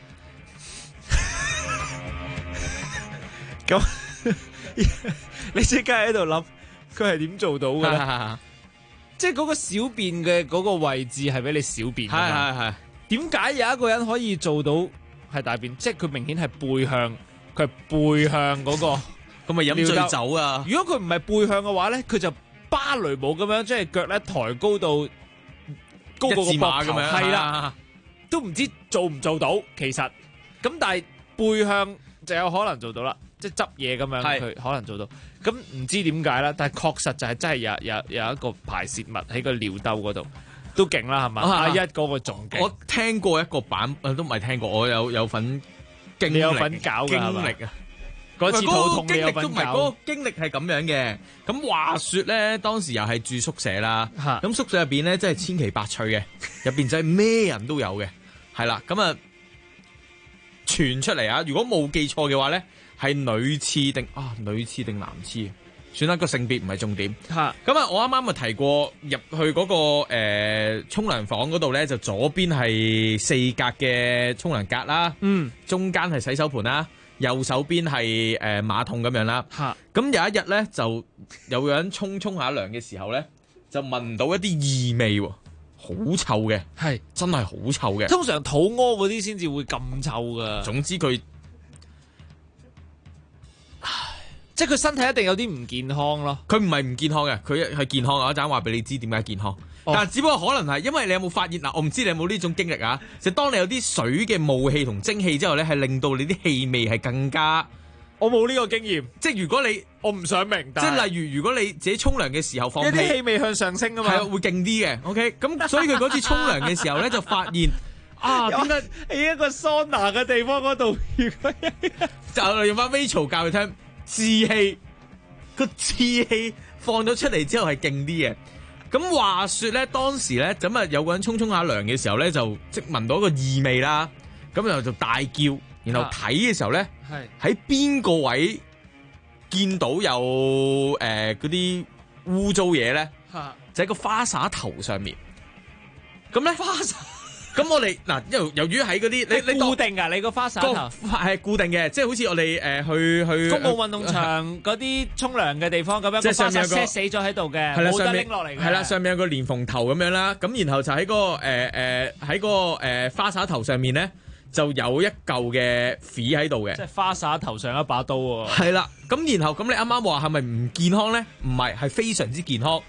咁你即刻喺度諗，佢係點做到嘅咧？即係嗰個小便嘅嗰個位置係俾你小便㗎嘛？係。點解有一個人可以做到係大便？即係佢明顯係背向，佢係背向嗰個。 咁咪飲醉酒啊！ 如果佢唔係背向嘅話咧，佢就芭蕾舞咁樣，即係腳咧抬高到高過個膊頭，係啦，都唔知做唔做到。其實咁，但係背向就有可能做到啦。即係執嘢咁樣，佢可能做到。咁唔知點解啦，但係確實就係真係有一個排泄物喺個尿兜嗰度，都勁啦，係嘛？阿一嗰個仲勁。 我聽過一個版，都唔係聽過，我有份經歷， 你有份搞㗎經歷啊！ 嗰次肚痛你有份搞。 嗰個經歷係咁樣嘅。咁話說咧，當時又係住宿舍啦。咁宿舍入邊咧，真係千奇百趣嘅，入邊真係咩人都有嘅。係啦，咁啊傳出嚟啊！如果冇記錯嘅話咧，係女廁定男廁？算啦，個性別唔係重點。咁啊，我啱啱咪提過入去嗰個沖涼房嗰度咧，就左邊係4格嘅沖涼格啦，中間係洗手盆啦，右手邊係馬桶咁樣啦。咁有一日咧，就有個人沖下涼嘅時候咧，就聞到一啲異味喎，好臭嘅，係真係好臭嘅。 通常肚屙嗰啲先至會咁臭噶。 總之佢。 即係佢身體一定有啲唔健康咯， 佢唔係唔健康嘅，佢係健康嘅。我一陣話俾你知點解健康，但係只不過可能係因為你有冇發現嗱，我唔知你有冇呢種經歷啊？就當你有啲水嘅霧氣同蒸汽之後咧，係令到你啲氣味係更加， 我冇呢個經驗。 即係如果你我唔想明， 即係例如如果你自己沖涼嘅時候放屁， 一啲氣味向上升啊嘛， 係會勁啲嘅。OK，咁所以佢嗰次沖涼嘅時候咧，就發現啊，點解喺一個桑拿嘅地方嗰度，如果就用翻 Rachel 教佢聽稚氣。個稚氣放咗出嚟之後係勁啲嘅，咁話說咧，當時咧咁啊有個人沖下涼嘅時候咧，就即聞到一個異味啦，咁然後就大叫，然後睇嘅時候咧，喺邊個位見到有嗰啲污糟嘢咧，就喺個花灑頭上面，咁咧花灑。咁我哋嗱，由於喺嗰啲你固定㗎，你個花灑頭係固定嘅，即係好似我哋去公共運動場嗰啲沖涼嘅地方咁樣，即係花灑 set 死咗喺度嘅，冇得拎落嚟嘅。 係啦，上面有個連縫頭咁樣啦，咁然後就喺個花灑頭上面咧，就有一嚿嘅屎喺度嘅。 即係花灑頭上一把刀喎。 係啦，咁然後咁你啱啱話係咪唔健康咧？唔係，係非常之健康。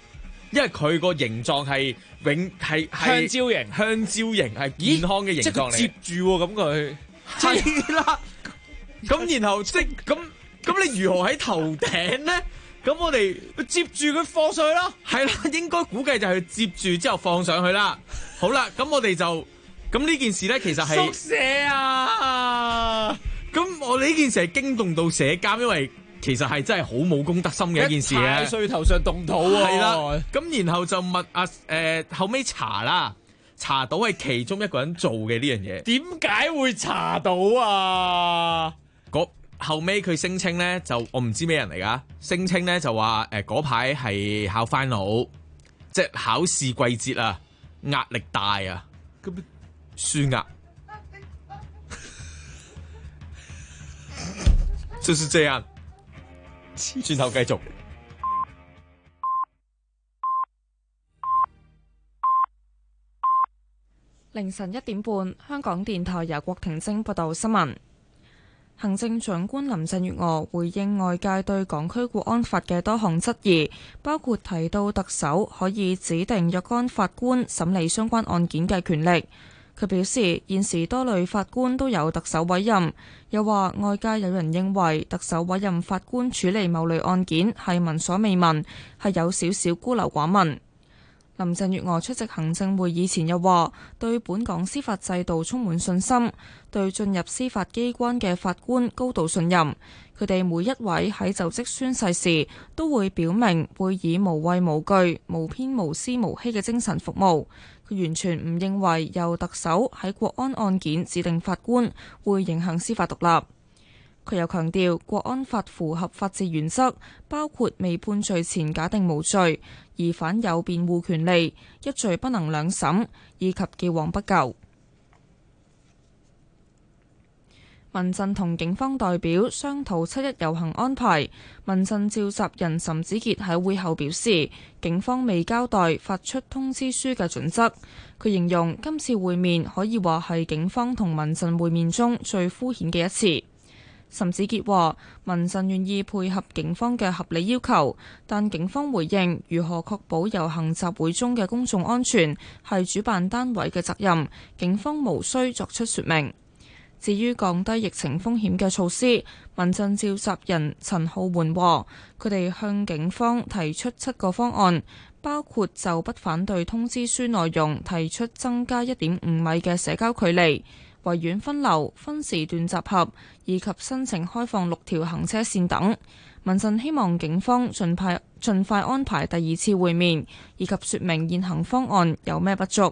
因為佢個形狀係香蕉型， 香蕉型係健康嘅形狀嚟。 接住喎，咁佢係啦。咁然後咁你如何喺頭頂咧？咁我哋接住佢放上去啦。 係啦，應該估計就係接住之後放上去啦。好啦，咁我哋就咁呢件事咧，其實係宿舍啊！ 咁我哋呢件事係驚動到社監，因為其實係真係好冇公德心嘅一件事嘅。 太歲頭上動土喎。 係啦，咁然後就問後尾查到係其中一個人做嘅呢樣嘢。 點解會查到啊？ 後尾佢聲稱咧，就我唔知咩人嚟噶，聲稱咧就話嗰排係考 final， 即係考試季節啊，壓力大啊，咁紓壓，就是這樣。轉頭繼續。 凌晨1點半，香港電台由郭婷晶報道新聞。行政長官林鄭月娥回應外界對港區國安法嘅多項質疑，包括提到特首可以指定若干法官審理相關案件嘅權力。佢表示，現時多類法官都有特首委任，又話外界有人認為特首委任法官處理某類案件係聞所未聞，係有少少孤陋寡聞。林鄭月娥出席行政會議前又話，對本港司法制度充滿信心，對進入司法機關嘅法官高度信任。佢哋每一位喺就職宣誓時都會表明會以無畏無懼、無偏無私無欺嘅精神服務。佢完全唔認為由特首喺國安案件指定法官會影響司法獨立。佢又強調，國安法符合法治原則，包括未判罪前假定無罪，疑犯有辯護權利，一罪不能兩審，以及既往不咎。民陣同警方代表商討7·1遊行安排，民陣召集人岑子傑喺會後表示，警方未交代發出通知書嘅準則。佢形容今次會面可以話係警方同民陣會面中最敷衍嘅一次。岑子傑話：民陣願意配合警方嘅合理要求，但警方回應如何確保遊行集會中嘅公眾安全係主辦單位嘅責任，警方無需作出說明。至於降低疫情風險嘅措施，民陣召集人陳浩桓話：佢哋向警方提出7個方案，包括就不反對通知書內容提出增加1.5米嘅社交距離、維園分流、分時段集合，以及申請開放6條行車線等。民陣希望警方盡快安排第2次會面，以及說明現行方案有咩不足。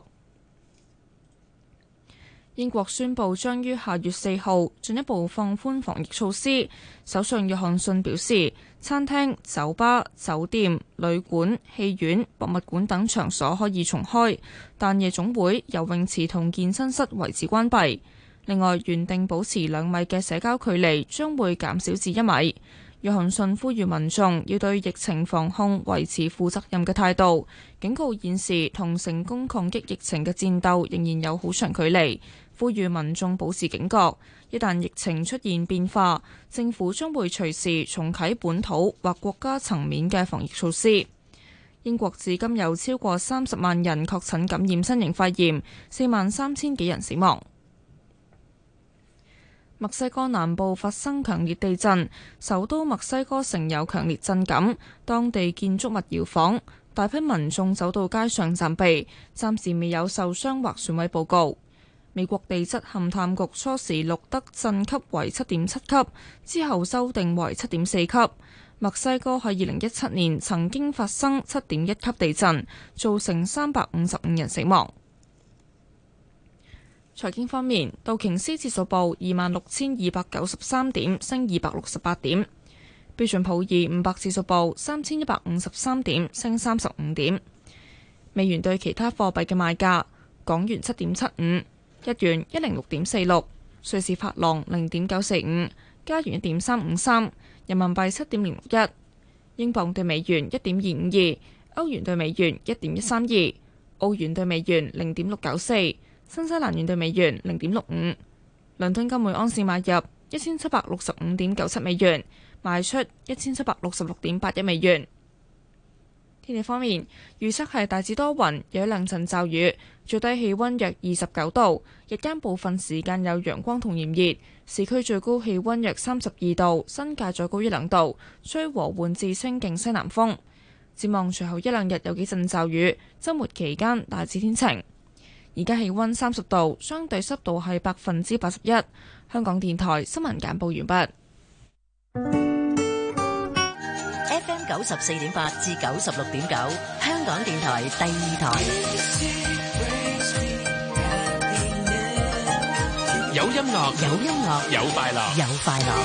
英國宣布將於下月4號進一步放寬防疫措施。首相約翰遜表示，餐廳、酒吧、酒店、旅館、戲院、博物館等場所可以重開，但夜總會、游泳池同健身室維持關閉。另外，原定保持2米嘅社交距離將會減少至1米。約翰遜呼籲民眾要對疫情防控維持負責任嘅態度，警告現時同成功抗擊疫情嘅戰鬥仍然有好長距離，呼籲民眾保持警覺。一旦疫情出現變化，政府將會隨時重啟本土或國家層面嘅防疫措施。英國至今有超過30萬人確診感染新型肺炎，43000幾人死亡。墨西哥南部發生強烈地震，首都墨西哥城有強烈震感，當地建築物搖晃，大批民眾走到街上暫避，暫時未有受傷或損毀報告。美國地質勘探局初時錄得震級為7.7級，之後修訂為7.4級。墨西哥喺2017年曾經發生7.1級地震，造成355人死亡。財經方面，道瓊斯指數報26,293點，升268點；標準普爾500指數報3,153點，升35點。美元對其他貨幣嘅賣價：港元7.75，日元106.46，瑞士法郎0.945，加元1.353，人民幣7.061，英鎊對美元1.252，歐元對美元1.132，澳元對美元0.694。新西蘭元對美元0.65，倫敦金每盎司買入1765.97美元，賣出1766.81美元。 天氣方面，預測係大致多雲，有一兩陣驟雨，最低氣溫約29度，日間部分時間有陽光同炎熱，市區最高氣溫約32度，新界再高一兩度，吹和緩至清勁西南風。展望隨後一兩日有幾陣驟雨，週末期間大致天晴。而家氣溫30度，相對濕度係81%。香港電台新聞簡報完畢。 FM 94.8至96.9，香港電台第二台。 有音樂， 有音樂， 有快樂， 有快樂。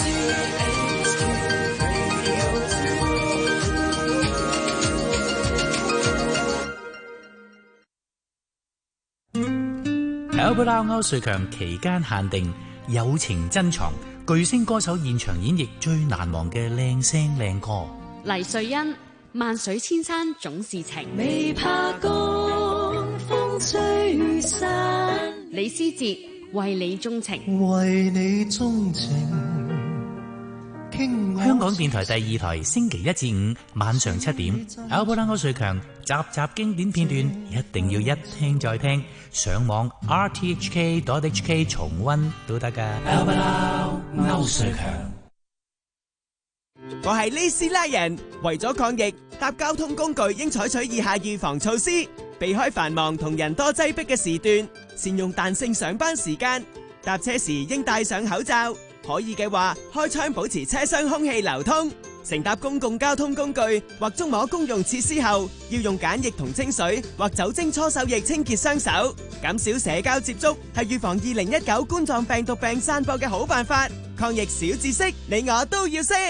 Albert 歐瑞強期間限定友情珍藏巨星歌手現場演繹最難忘嘅靚聲靚歌。 黎瑞恩，萬水千山總是情， 未怕江風吹散。 李思捷，為你鍾情， 為你鍾情。 香港電台第二台星期一至五晚上7點 Albert 歐瑞強集集經典片段，一定要一聽再聽，上網 rthk.hk 重溫都得㗎。Albert 歐瑞強， 我係呢斯拉人，為咗抗疫，搭交通工具應採取以下預防措施：避開繁忙同人多擠迫嘅時段，善用彈性上班時間，搭車時應戴上口罩。可以嘅話，開窗保持車廂空氣流通。乘搭公共交通工具或觸摸公用設施後，要用梘液同清水或酒精搓手液清潔雙手。減少社交接觸係預防2019冠狀病毒病散播嘅好辦法。抗疫小知識，你我都要識。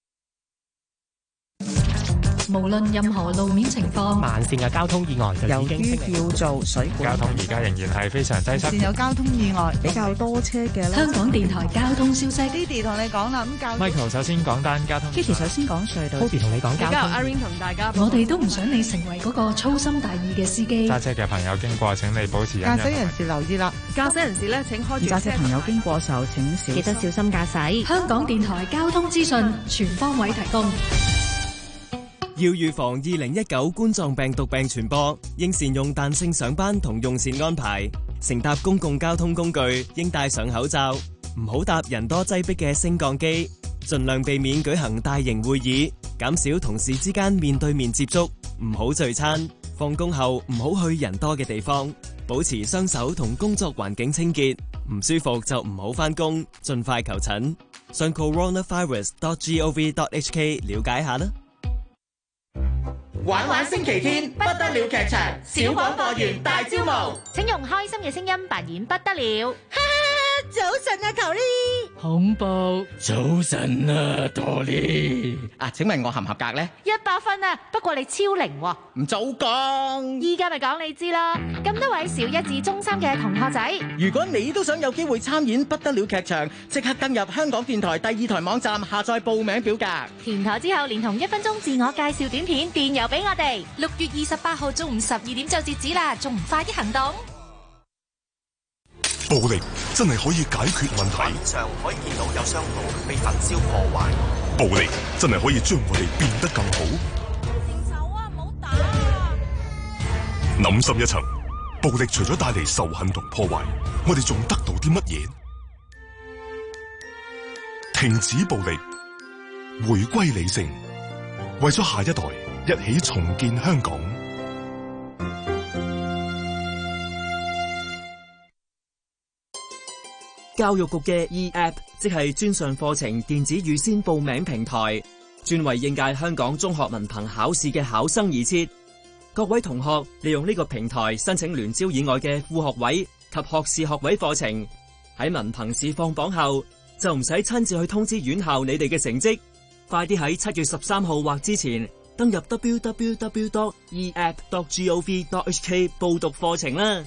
無論任何路面情況， 慢線嘅交通意外就已經由於叫做水管， 交通而家仍然係非常擠塞。 有交通意外比較多車嘅咧。香港電台交通消息 ，Didi 同你講啦，咁 Michael 首先講單交通 ，Kitty 首先講隧道 ，Toby 同你講交通。 阿 Ring 同大家，我哋都唔想你成為嗰個粗心大意嘅司機。 揸車嘅朋友經過請你保持忍讓。 駕駛人士留意啦，駕駛人士咧請開住車。駕駛朋友經過時候請小心，記得小心駕駛。香港電台交通資訊全方位提供。 要預防2019冠狀病毒病傳播，應善用彈性上班同用膳安排。乘搭公共交通工具應戴上口罩，唔好搭人多擠迫嘅升降機，盡量避免舉行大型會議，減少同事之間面對面接觸，唔好聚餐。放工後唔好去人多嘅地方，保持雙手同工作環境清潔。唔舒服就唔好返工，盡快求診。上 coronavirus.gov.hk 了解下啦。 玩玩星期天不得了劇場小廣播員大招募， 請用開心嘅聲音扮演不得了。 早晨啊，球呢？ 恐怖。 早晨啊，多利。 請問我合唔合格呢 ？100分啊，不過你超齡喎。 唔早講。 依家咪講你知啦。咁多位小一至中三嘅同學仔， 如果你都想有機會參演不得了劇場，即刻登入香港電台第二台網站下載報名表格。 填妥之後，連同1分鐘自我介紹短片電郵俾我哋。6月28號中午12點就截止啦，仲唔快啲行動？ 暴力真係可以解決問題。 畫面上可以見到有商鋪被焚燒破壞。 暴力真係可以將我哋變得更好。 停手啊！唔好打！ 諗深一層，暴力除咗帶嚟仇恨同破壞，我哋仲得到啲乜嘢？停止暴力，回歸理性，為咗下一代，一起重建香港。 教育局嘅 eApp 即係專上課程電子預先報名平台，專為應屆香港中學文憑考試嘅考生而設。各位同學利用呢個平台申請聯招以外嘅副學位及學士學位課程，喺文憑試放榜後就唔使親自去通知院校你哋嘅成績，快啲喺7月13號或之前登入 www.eapp.gov.hk 報讀課程啦。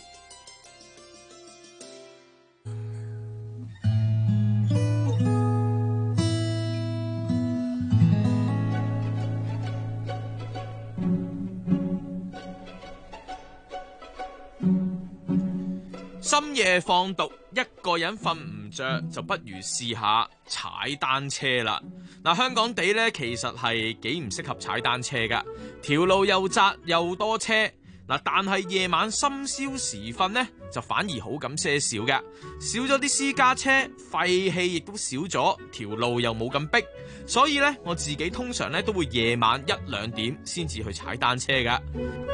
深夜放毒，一個人瞓唔着，就不如試下踩單車啦。 嗱，香港地咧其實係幾唔適合踩單車噶，條路又窄又多車。嗱，但係夜晚深宵時分呢，就反而好咁些少嘅，少咗啲私家車，廢氣亦都少咗，條路又冇咁逼，所以呢，我自己通常呢都會夜晚1-2點先至去踩單車噶。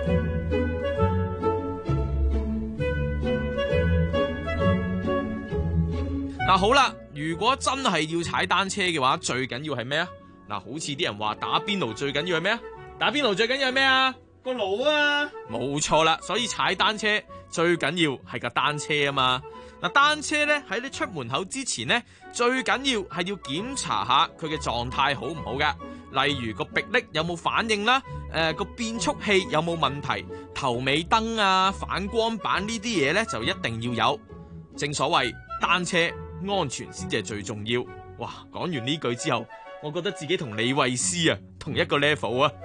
嗱，好啦，如果真係要踩單車嘅話，最緊要係咩啊？嗱，好似啲人話打邊爐最緊要係咩啊？打邊爐最緊要係咩啊？個爐啊！冇錯啦，所以踩單車最緊要係架單車啊嘛。嗱，單車咧喺你出門口之前呢，最緊要係要檢查下佢嘅狀態好唔好噶。例如個迫力有冇反應啦，個變速器有冇問題，頭尾燈啊、反光板呢啲嘢咧就一定要有。正所謂單車安全先至係最重要。哇！講完呢句之後，我覺得自己同李慧詩啊同一個 level 啊！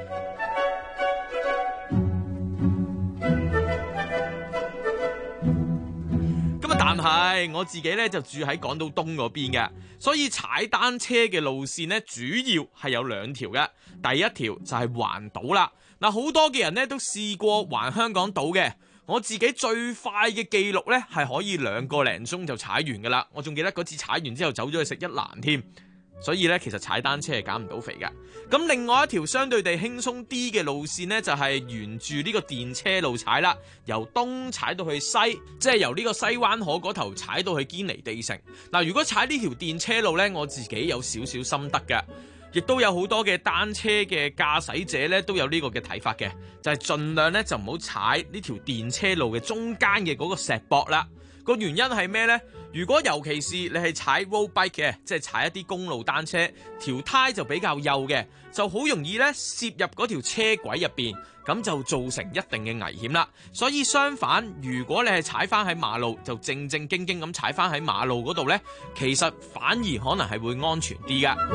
但係我自己咧就住喺港島東嗰邊嘅，所以踩單車嘅路線咧主要係有2條嘅。第一條就係環島啦。嗱，好多嘅人咧都試過環香港島嘅，我自己最快嘅記錄咧係可以2個零鐘就踩完噶啦。我仲記得嗰次踩完之後走咗去食一蘭添。所以咧，其實踩單車係減唔到肥嘅。咁另外一條相對地輕鬆啲嘅路線呢，就係沿住呢個電車路踩啦，由東踩到去西，即係由呢個西灣河嗰頭踩到去堅尼地城。嗱，如果踩呢條電車路呢，我自己有少少心得嘅，亦都有好多嘅單車嘅駕駛者呢都有呢個嘅睇法嘅，就係盡量呢就唔好踩呢條電車路嘅中間嘅嗰個石壆啦。個原因係咩呢？如果尤其是你係踩 road bike 嘅，即係踩一啲公路單車，條胎就比較幼嘅，就好容易咧攝入嗰條車軌入邊，咁就造成一定嘅危險啦。所以相反，如果你係踩翻喺馬路，就正正經經咁踩翻喺馬路嗰度呢，其實反而可能係會安全啲噶。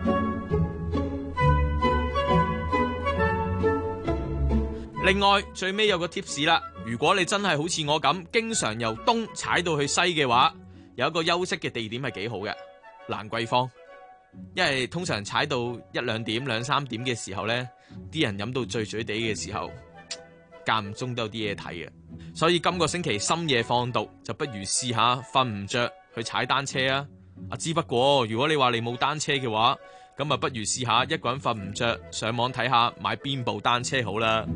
另外最尾有個 tips 啦，如果你真係好似我咁，經常由東踩到去西嘅話，有一個休息嘅地點係幾好嘅，蘭桂坊。因為通常踩到1-2點、2-3點嘅時候呢，啲人飲到醉醉地嘅時候，間唔中都有啲嘢睇嘅。所以今個星期深夜放毒，就不如試下瞓唔着去踩單車啊！只不過如果你話你冇單車嘅話，咁啊不如試下一個人瞓唔着，上網睇下買邊部單車好啦。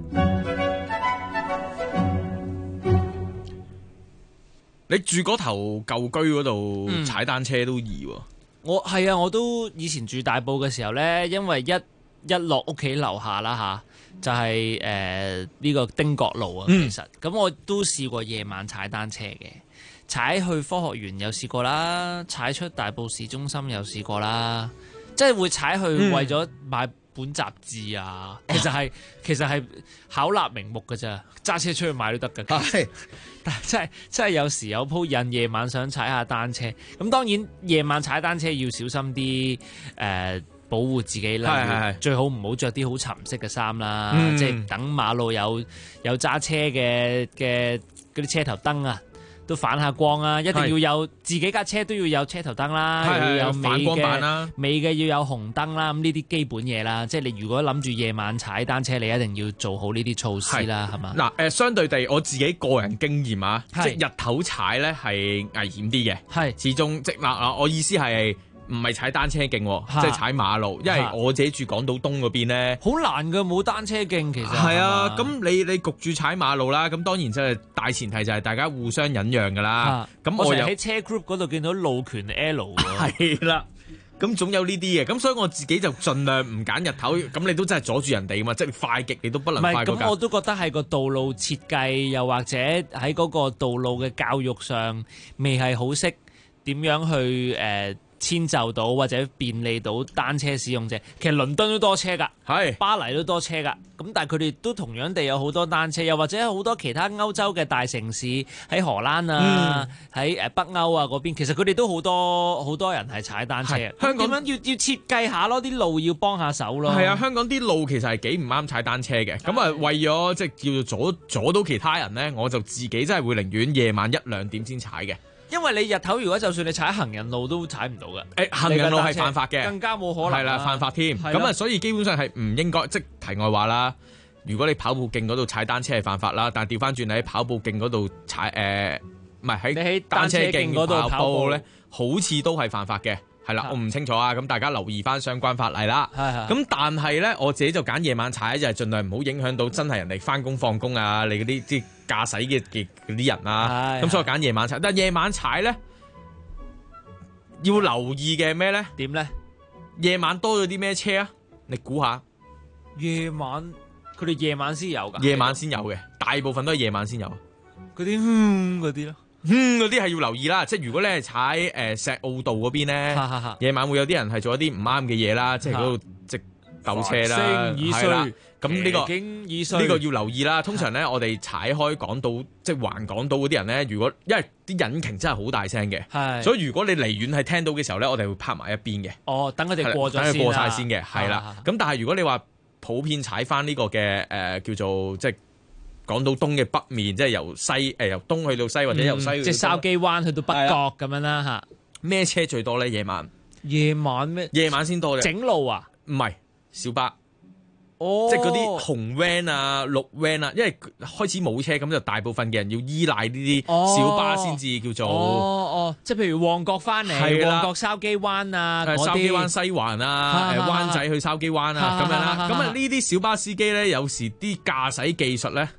你住嗰頭舊居嗰度踩單車都易喎。 我都以前住大埔嘅時候呢，因為一落屋企樓下啦吓，就係呢個汀角路啊。其實咁我都試過夜晚踩單車嘅，踩去科學園有試過啦，踩出大埔市中心有試過啦，即係會踩去為咗買本雜誌啊。其實係巧立名目㗎咋，揸車出去買都得㗎。但係真係有時有鋪癮，夜晚想踩下單車。咁當然夜晚踩單車要小心啲，保護自己啦。最好唔好着啲好沉色嘅衫啦。即係等馬路有揸車嘅嗰啲車頭燈啊，都反下光啊！一定要有自己架車都要有車頭燈啦，要有反光板啦，尾嘅要有紅燈啦。咁呢啲基本嘢啦，即係你如果諗住夜晚踩單車，你一定要做好呢啲措施啦，係嘛？ 嗱，相對地，我自己個人經驗啊，即係日頭踩咧係危險啲嘅，始終即嗱，我意思係唔係踩單車徑，即係踩馬路，因為我自己住港島東嗰邊咧，好難㗎，冇單車徑其實係啊。咁你焗住踩馬路啦，咁當然即係大前提就係大家互相忍讓㗎啦。咁我又喺車 group 嗰度見到路權 L 係啦。咁總有呢啲嘅，咁所以我自己就盡量唔揀日頭。咁你都真係阻住人哋嘛，即係快極你都不能快過。 咁我都覺得係個道路設計，又或者喺嗰個道路嘅教育上，未係好識點樣去遷就到或者便利到單車使用者。其實倫敦都多車㗎，巴黎都多車㗎。咁但係佢哋都同樣地有好多單車，又或者好多其他歐洲嘅大城市，喺荷蘭啊，喺北歐啊嗰邊，其實佢哋都好多人係踩單車。香港點樣要設計下咯，啲路要幫下手咯。 係啊，香港啲路其實係幾唔啱踩單車嘅。咁啊，為咗即係叫做阻到其他人咧，我就自己真係會寧願夜晚1-2點先踩嘅。 因為你日頭如果就算你踩行人路都踩唔到嘅。 行人路係犯法嘅， 更加冇可能。 係啦，犯法添。咁啊，所以基本上係唔應該，即係題外話啦。如果你跑步徑嗰度踩單車係犯法啦，但係調翻轉你喺跑步徑嗰度踩唔係喺單車徑嗰度跑步咧，好似都係犯法嘅。係啦，我唔清楚啊，咁大家留意翻相關法例啦。咁但係咧，我自己就揀夜晚踩，就係盡量唔好影響到真係人哋翻工放工啊，你嗰啲即係駕駛嘅嗰啲人啊。咁所以我揀夜晚踩，但係夜晚踩咧要留意嘅咩咧？ 點咧？ 夜晚多咗啲咩車啊？你估下？ 夜晚佢哋夜晚先有㗎？ 夜晚先有嘅，大部分都係夜晚先有。 嗰啲嗰啲咯。 嗰啲係要留意啦，即係如果你係踩石澳道嗰邊咧，夜晚會有啲人係做一啲唔啱嘅嘢啦，即係嗰度即鬥車啦，係啦。咁呢個要留意啦。通常咧，我哋踩開港島即係環港島嗰啲人咧，如果因為啲引擎真係好大聲嘅，所以如果你離遠係聽到嘅時候咧，我哋會拍埋一邊嘅。 哦，等佢哋過咗先， 等佢過曬先嘅，係啦。咁但係如果你話普遍踩翻呢個嘅叫做即係港島東嘅北面，即係由東去到西，或者由西去到即係筲箕灣去到北角咁樣啦嚇。 咩車最多咧？夜晚咩？ 夜晚先多嘅。 整路啊？ 唔係小巴。即係嗰啲紅 van 啊、綠 van 啊，因為開始冇車，咁就大部分嘅人要依賴呢啲小巴先至叫做。 即係譬如旺角翻嚟，旺角筲箕灣啊， 筲箕灣西環啊，灣仔去筲箕灣啊，咁樣啦。咁啊呢啲小巴司機咧，有時啲駕駛技術咧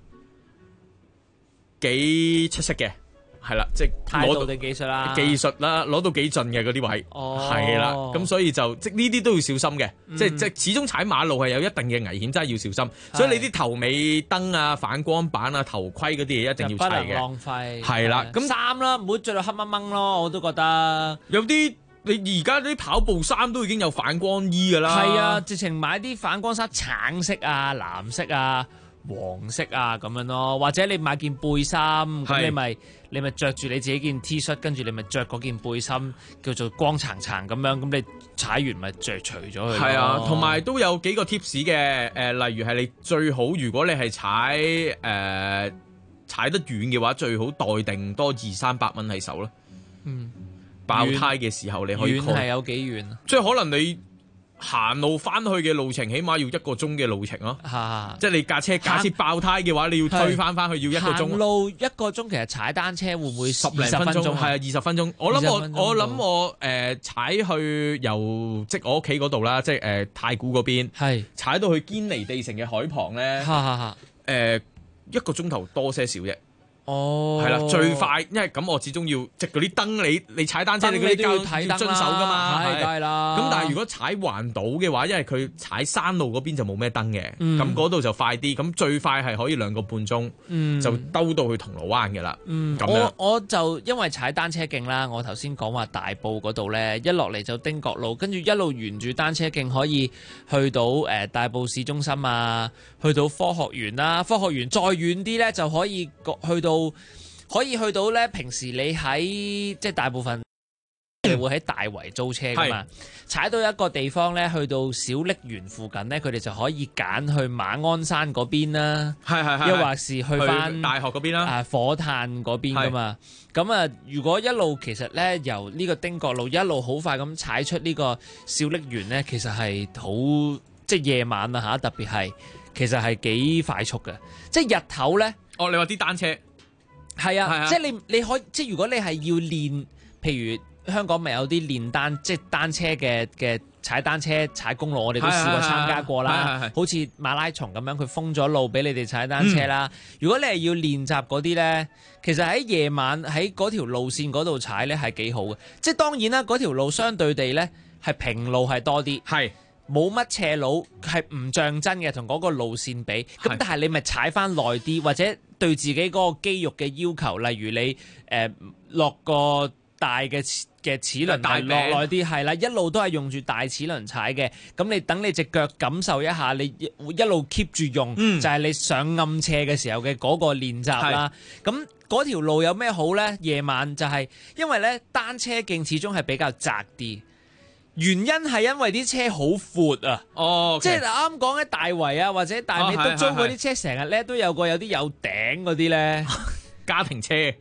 幾出色嘅。係啦，即係態度定技術啦， 技術啦，攞到幾盡嘅嗰啲位，係啦，咁所以就即係呢啲都要小心嘅，即係始終踩馬路係有一定嘅危險，真係要小心。所以你啲頭尾燈啊、反光板啊、頭盔嗰啲嘢一定要砌嘅， 不能浪費。 係啦，咁衫啦，唔好着到黑掹掹咯，我都覺得。 有啲你而家啲跑步衫都已經有反光衣㗎啦。 係啊，直情買啲反光衫，橙色啊、藍色啊、黃色啊咁樣咯，或者你買件背心，咁你咪着住你自己件 T 恤，跟住你咪着嗰件背心，叫做光橙橙咁樣，咁你踩完咪着除咗佢。 係啊，同埋都有幾個 tips 嘅，例如係你最好，如果你係踩得遠嘅話，最好袋定多200-300蚊喺手啦。爆胎嘅時候你可以。 遠係有幾遠啊？ 即係可能你行路翻去嘅路程，起碼要1個鐘嘅路程咯。即係你架車假設爆胎嘅話，你要推翻去要1個鐘。 行路1個鐘，其實踩單車會唔會 10零分鐘？係啊，20分鐘。我諗我踩去由即我屋企嗰度啦，即係太古嗰邊，踩到去堅尼地城嘅海旁咧，1個鐘頭多些少啫。係啦，最快，因為咁我始終要即嗰啲燈，你踩單車你嗰啲要遵守噶嘛， 係啦。 咁但係如果踩環島嘅話，因為佢踩山路嗰邊就冇咩燈嘅，咁嗰度就快啲。咁最快係可以2個半鐘，就兜到去銅鑼灣嘅啦。 我就因為踩單車徑啦，我頭先講話大埔嗰度咧，一落嚟就汀角路，跟住一路沿住單車徑可以去到大埔市中心啊，去到科學園啦，科學園再遠啲咧就可以去到咧，平時你喺即係大部分你會喺大圍租車噶嘛，踩到一個地方咧，去到小瀝源附近咧，佢哋就可以揀去馬鞍山嗰邊啦，又或是去翻大學嗰邊啦， 火炭嗰邊噶嘛。咁啊，如果一路其實咧由呢個汀角路一路好快咁踩出呢個小瀝源咧，其實係好即係夜晚啊嚇，特別係其實係幾快速嘅，即係日頭咧。 你話啲單車？ 係啊，即係你可以，即係如果你係要練，譬如香港咪有啲練即係單車嘅踩單車踩公路，我哋都試過參加過啦。好似馬拉松咁樣，佢封咗路俾你哋踩單車啦。如果你係要練習嗰啲咧，其實喺夜晚喺嗰條路線嗰度踩咧係幾好嘅。即係當然啦，嗰條路相對地咧係平路係多啲，冇乜斜路，係唔像真嘅，同嗰個路線比。咁但係你咪踩翻耐啲，或者對自己嗰個肌肉嘅要求，例如你落個大嘅齒輪落耐啲，係啦，一路都係用住大齒輪踩嘅。咁你等你隻腳感受一下，你一路 keep 住用，就係你上暗斜嘅時候嘅嗰個練習啦。咁嗰條路有咩好呢？夜晚就係因為呢單車徑始終係比較窄啲。原因係因為啲車好闊啊，即係啱講喺大圍啊或者大尾督租嗰啲車，成日咧都有啲有頂嗰啲咧， 家庭車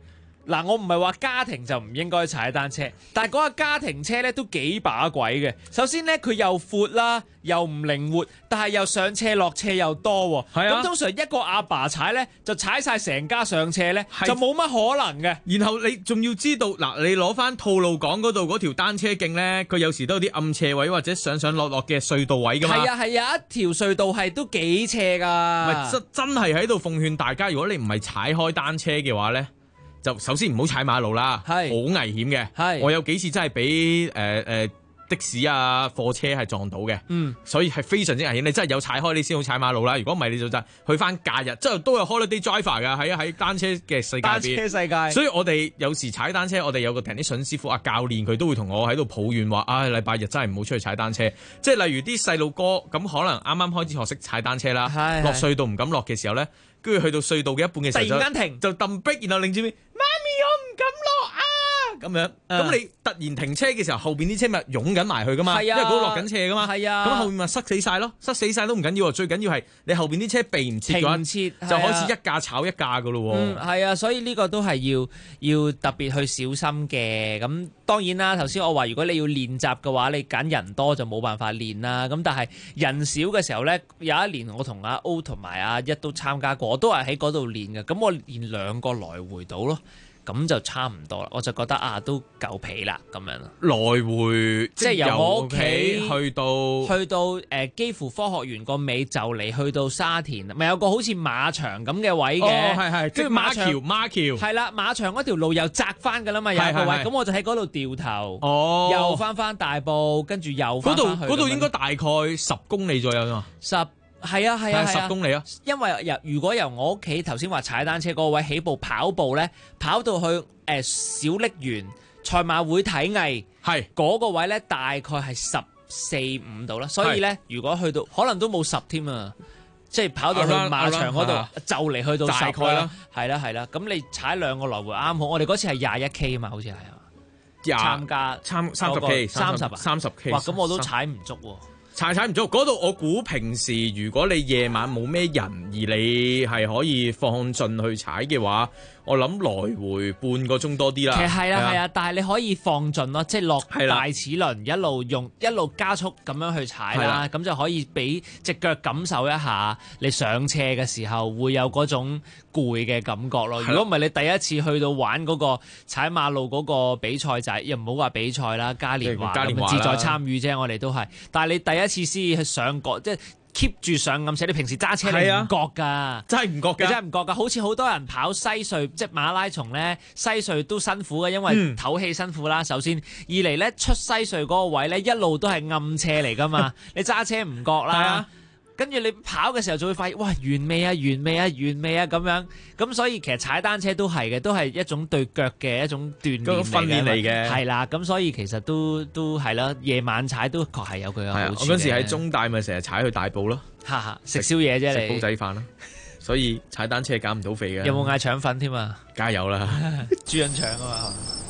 嗱，我唔係話家庭就唔應該踩單車，但係嗰架家庭車咧都幾把鬼嘅。首先咧，佢又闊啦，又唔靈活，但係又上斜落斜又多。係啊，咁通常一個阿爸踩咧，就踩晒成家上斜咧，就冇乜可能嘅。 然後你仲要知道，嗱，你攞翻吐露港嗰度嗰條單車徑咧，佢有時都有啲暗斜位或者上上落落嘅隧道位噶嘛。 係啊，係有一條隧道係都幾斜噶。 咪真係喺度奉勸大家，如果你唔係踩開單車嘅話咧，就首先唔好踩馬路啦，好危險嘅。我有幾次真係俾的士啊貨車係撞到嘅，所以係非常之危險。你真係有踩開你先好踩馬路啦。如果唔係你就去翻假日，即係都有 holiday driver 噶喺單車嘅世界。單車世界，所以我哋有時踩單車，我哋有個 technician 師傅教練，佢都會同我喺度抱怨話：禮拜日真係唔好出去踩單車。即係例如啲細路哥咁，可能啱啱開始學識踩單車啦，落隧道唔敢落嘅時候咧，跟住去到隧道嘅一半嘅時候， 突然間停就揼 brake，然後擰住面，媽咪我唔敢落啊！咁樣，咁你突然停車嘅時候，後邊啲車咪湧緊埋去噶嘛，因為嗰度落緊斜噶嘛，咁後面咪塞死晒咯，塞死晒都唔緊要，最緊要係你後邊啲車避唔切嘅話，就開始一架炒一架噶咯。 係啊，所以呢個都係要特別去小心嘅。咁當然啦，頭先我話如果你要練習嘅話，你揀人多就冇辦法練啦。咁但係人少嘅時候呢，有一年我同阿 O 同埋阿一都參加過，我都係喺嗰度練嘅。咁我練2個來回到咯。咁就差唔多啦，我就覺得都夠皮啦咁樣啦。 來回即係由我屋企去到幾乎科學園個尾就嚟去到沙田，咪有個好似馬場咁嘅位嘅。 係，跟住馬橋。係啦，馬場嗰條路又窄翻㗎啦嘛，有個位，咁我就喺嗰度掉頭，又翻大埔，跟住又翻返去。 嗰度應該大概10公里左右啊。 係啊 ，10公里啊！ 因為如果由我屋企頭先話踩單車嗰個位起步跑步咧，跑到去小瀝源賽馬會體藝係嗰個位咧，大概係14-15度啦。所以咧，如果去到可能都冇10添啊，即係跑到去馬場嗰度就嚟去到10啦。係啦，咁你踩2個來回啱好。我哋嗰次係21K 啊嘛，好似係啊，參加 30K 30 K。 哇，咁我都踩唔足喎。 踩唔足，嗰度我估平時如果你夜晚冇咩人，而你係可以放盡去踩嘅話，我諗來回半個鐘多啲啦。 其實係啊，但係你可以放盡咯，即係落大齒輪一路加速咁樣去踩啦，咁就可以俾隻腳感受一下你上斜嘅時候會有嗰種攰嘅感覺咯。如果唔係你第一次去到玩嗰個踩馬路嗰個比賽仔，又唔好話比賽啦，嘉年華志在參與啫，我哋都係。但係你第一次先去上角，即係 keep 住上暗斜，你平時揸車你唔覺㗎， 真係唔覺㗎。 好似好多人跑西隧，即係馬拉松咧，西隧都辛苦嘅，因為唞氣辛苦啦。首先，二嚟咧出西隧嗰個位咧，一路都係暗斜嚟㗎嘛，你揸車唔覺啦。跟住你跑嘅時候就會發現，哇，完未啊咁樣。咁所以其實踩單車都係嘅，都係一種對腳嘅一種鍛鍊嚟嘅。係啦，咁所以其實都係啦，夜晚踩都確係有佢嘅好處嘅。 我嗰時喺中大咪成日踩去大埔咯， 食宵夜啫， 食煲仔飯啦。所以踩單車減唔到肥嘅。 有冇嗌腸粉添啊？ 加油啦！ 豬膶腸啊嘛。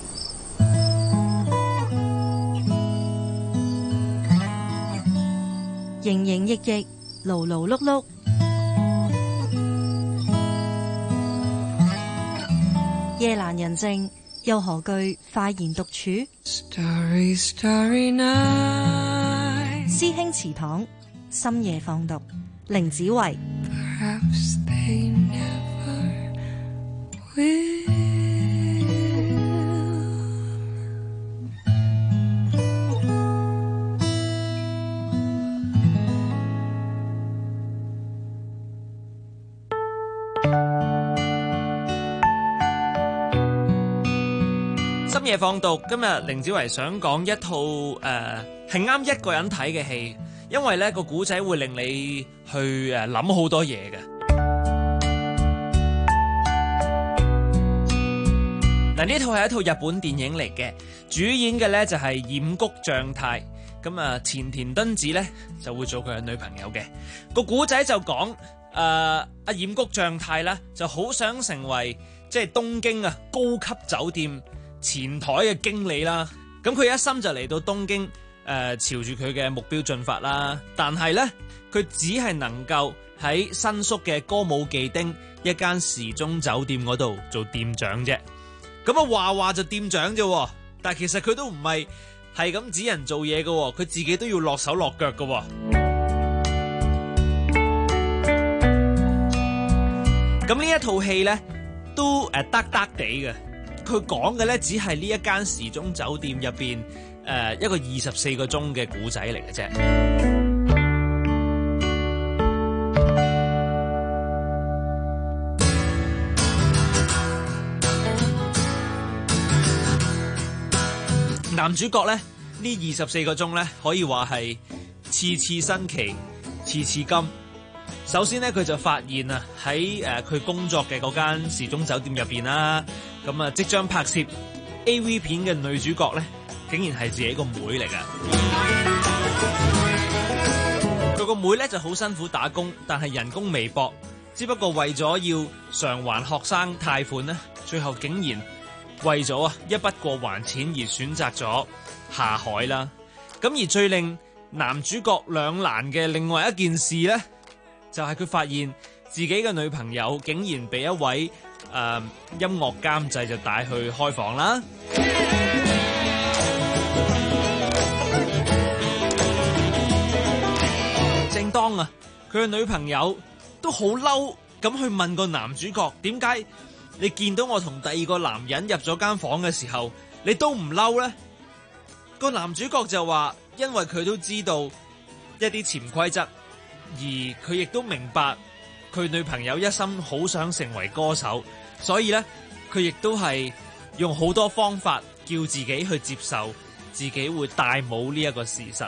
營營役役，勞勞碌碌，夜闌人靜，又何懼快言獨處？ Starry, starry night. 師兄祠堂，深夜放毒，凌子維。 Perhaps they never will. 深夜放毒，今日凌子維想講一套係啱一個人睇嘅戲，因為呢個古仔會令你去諗好多嘢嘅。嗱，呢套係一套日本電影嚟嘅，主演嘅呢就係染谷將太，咁啊前田敦子呢就會做佢嘅女朋友嘅。個古仔就講阿染谷將太呢就好想成為即係東京啊高級酒店前台嘅經理啦，咁佢一心就嚟到東京朝住佢嘅目標進發啦。但係呢，佢只係能夠喺新宿嘅歌舞伎町一間時鐘酒店嗰度做店長啫。 咁啊話就店長啫，但係其實佢都唔係咁指人做嘢嘅，佢自己都要落手落腳嘅。咁呢一套戲呢，都得地嘅，佢講嘅呢，只係呢一間時鐘酒店入邊一個24個鐘嘅古仔嚟嘅啫。男主角呢，呢24個鐘呢，可以話係次次新奇，次次金。首先呢，佢就發現啊喺佢工作嘅嗰間時鐘酒店入邊啦，咁啊即將拍攝 AV 片嘅女主角呢，竟然係自己個妹嚟㗎。佢個妹呢就好辛苦打工，但係人工微薄，只不過為咗要償還學生貸款呢，最後竟然為咗一筆過還錢而選擇咗下海啦。咁而最令男主角兩難嘅另外一件事呢，就係佢發現自己嘅女朋友竟然被一位音樂監製就帶去開房啦。正當佢嘅女朋友都好嬲咁去問個男主角，點解你見到我同第二個男人入咗間房嘅時候，你都唔嬲呢？個男主角就話，因為佢都知道一啲潛規則。而佢亦都明白佢女朋友一心好想成為歌手，所以呢，佢亦都係用好多方法叫自己去接受自己會戴帽呢一個事實。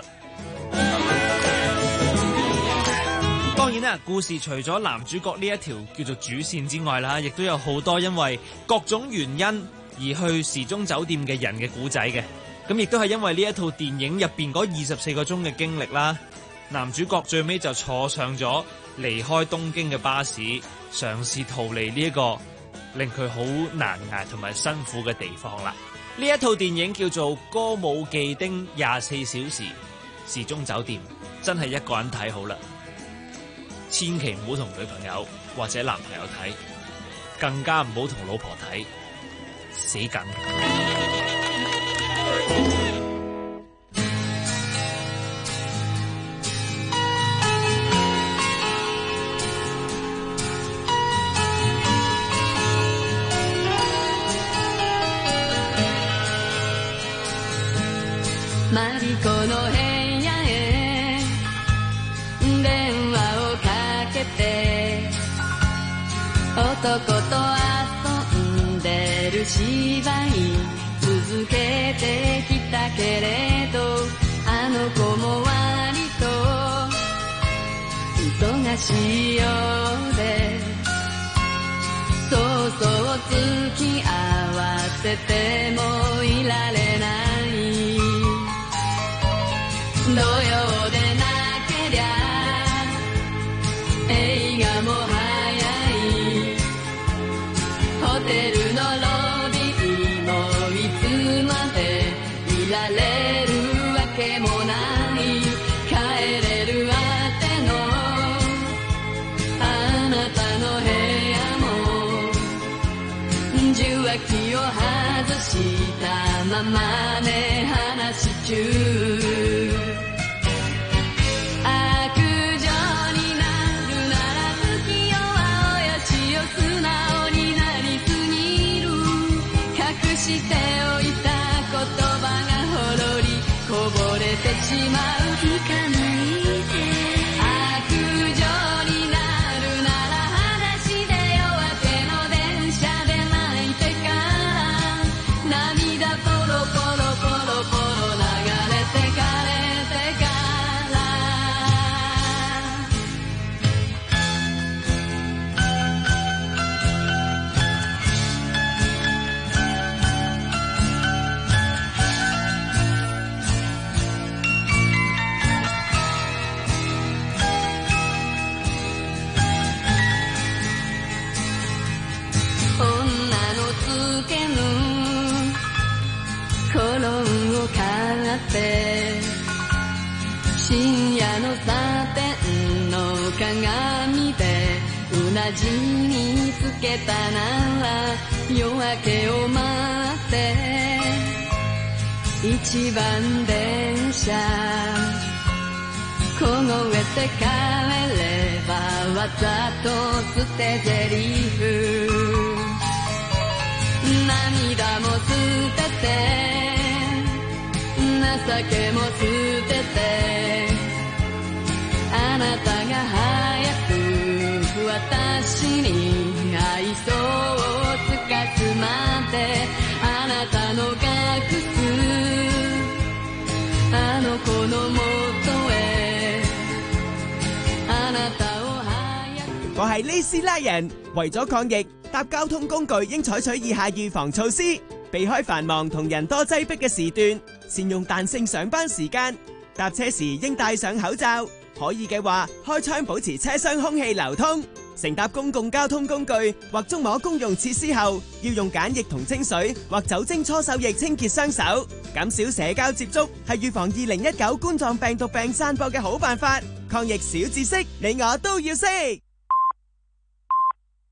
當然啦，故事除咗男主角呢一條叫做主線之外啦，亦都有好多因為各種原因而去時鐘酒店嘅人嘅故仔嘅。咁亦都係因為呢一套電影入邊嗰24個鐘嘅經歷啦。男主角最尾就坐上咗離開東京嘅巴士，嘗試逃離呢一個令佢好難捱同埋辛苦嘅地方啦。呢一套電影叫做《歌舞伎町24小時時鐘酒店》，真係一個人睇好啦，千祈唔好同女朋友或者男朋友睇，更加唔好同老婆睇，死梗。 マリコの部屋へ電話をかけて男と遊んでる芝居続けてきたけれどあの子も割と忙しいようでそうそう付き合わせてもいられない土曜でなけりゃ映画も早いホテルのロビーもいつまでいられるわけもない帰れるあてのあなたの部屋も受話器を外したままね話中しておいた言葉がほろりこぼれてしまう聞かないで悪女になるなら裸足で夜明けの電車で泣いてから涙ポロポロポロポロ流れてかれてからコロンを買って深夜のサテンの鏡でうじにつけたなら夜明けを待って一番電車凍えて帰ればわざと捨て台詞涙も捨てて情けも捨ててあなたが早く私に愛想をつかすまであなたの隠すあの子のもとへあなたを早く。 我係呢斯拉人，為咗抗疫，搭交通工具應採取以下預防措施，避開繁忙同人多擠迫嘅時段，善用彈性上班時間。搭車時應戴上口罩，可以嘅話開窗保持車廂空氣流通。乘搭公共交通工具或觸摸公用設施後，要用梘液同清水或酒精搓手液清潔雙手。減少社交接觸係預防2019冠狀病毒病散播嘅好辦法。抗疫小知識，你我都要識。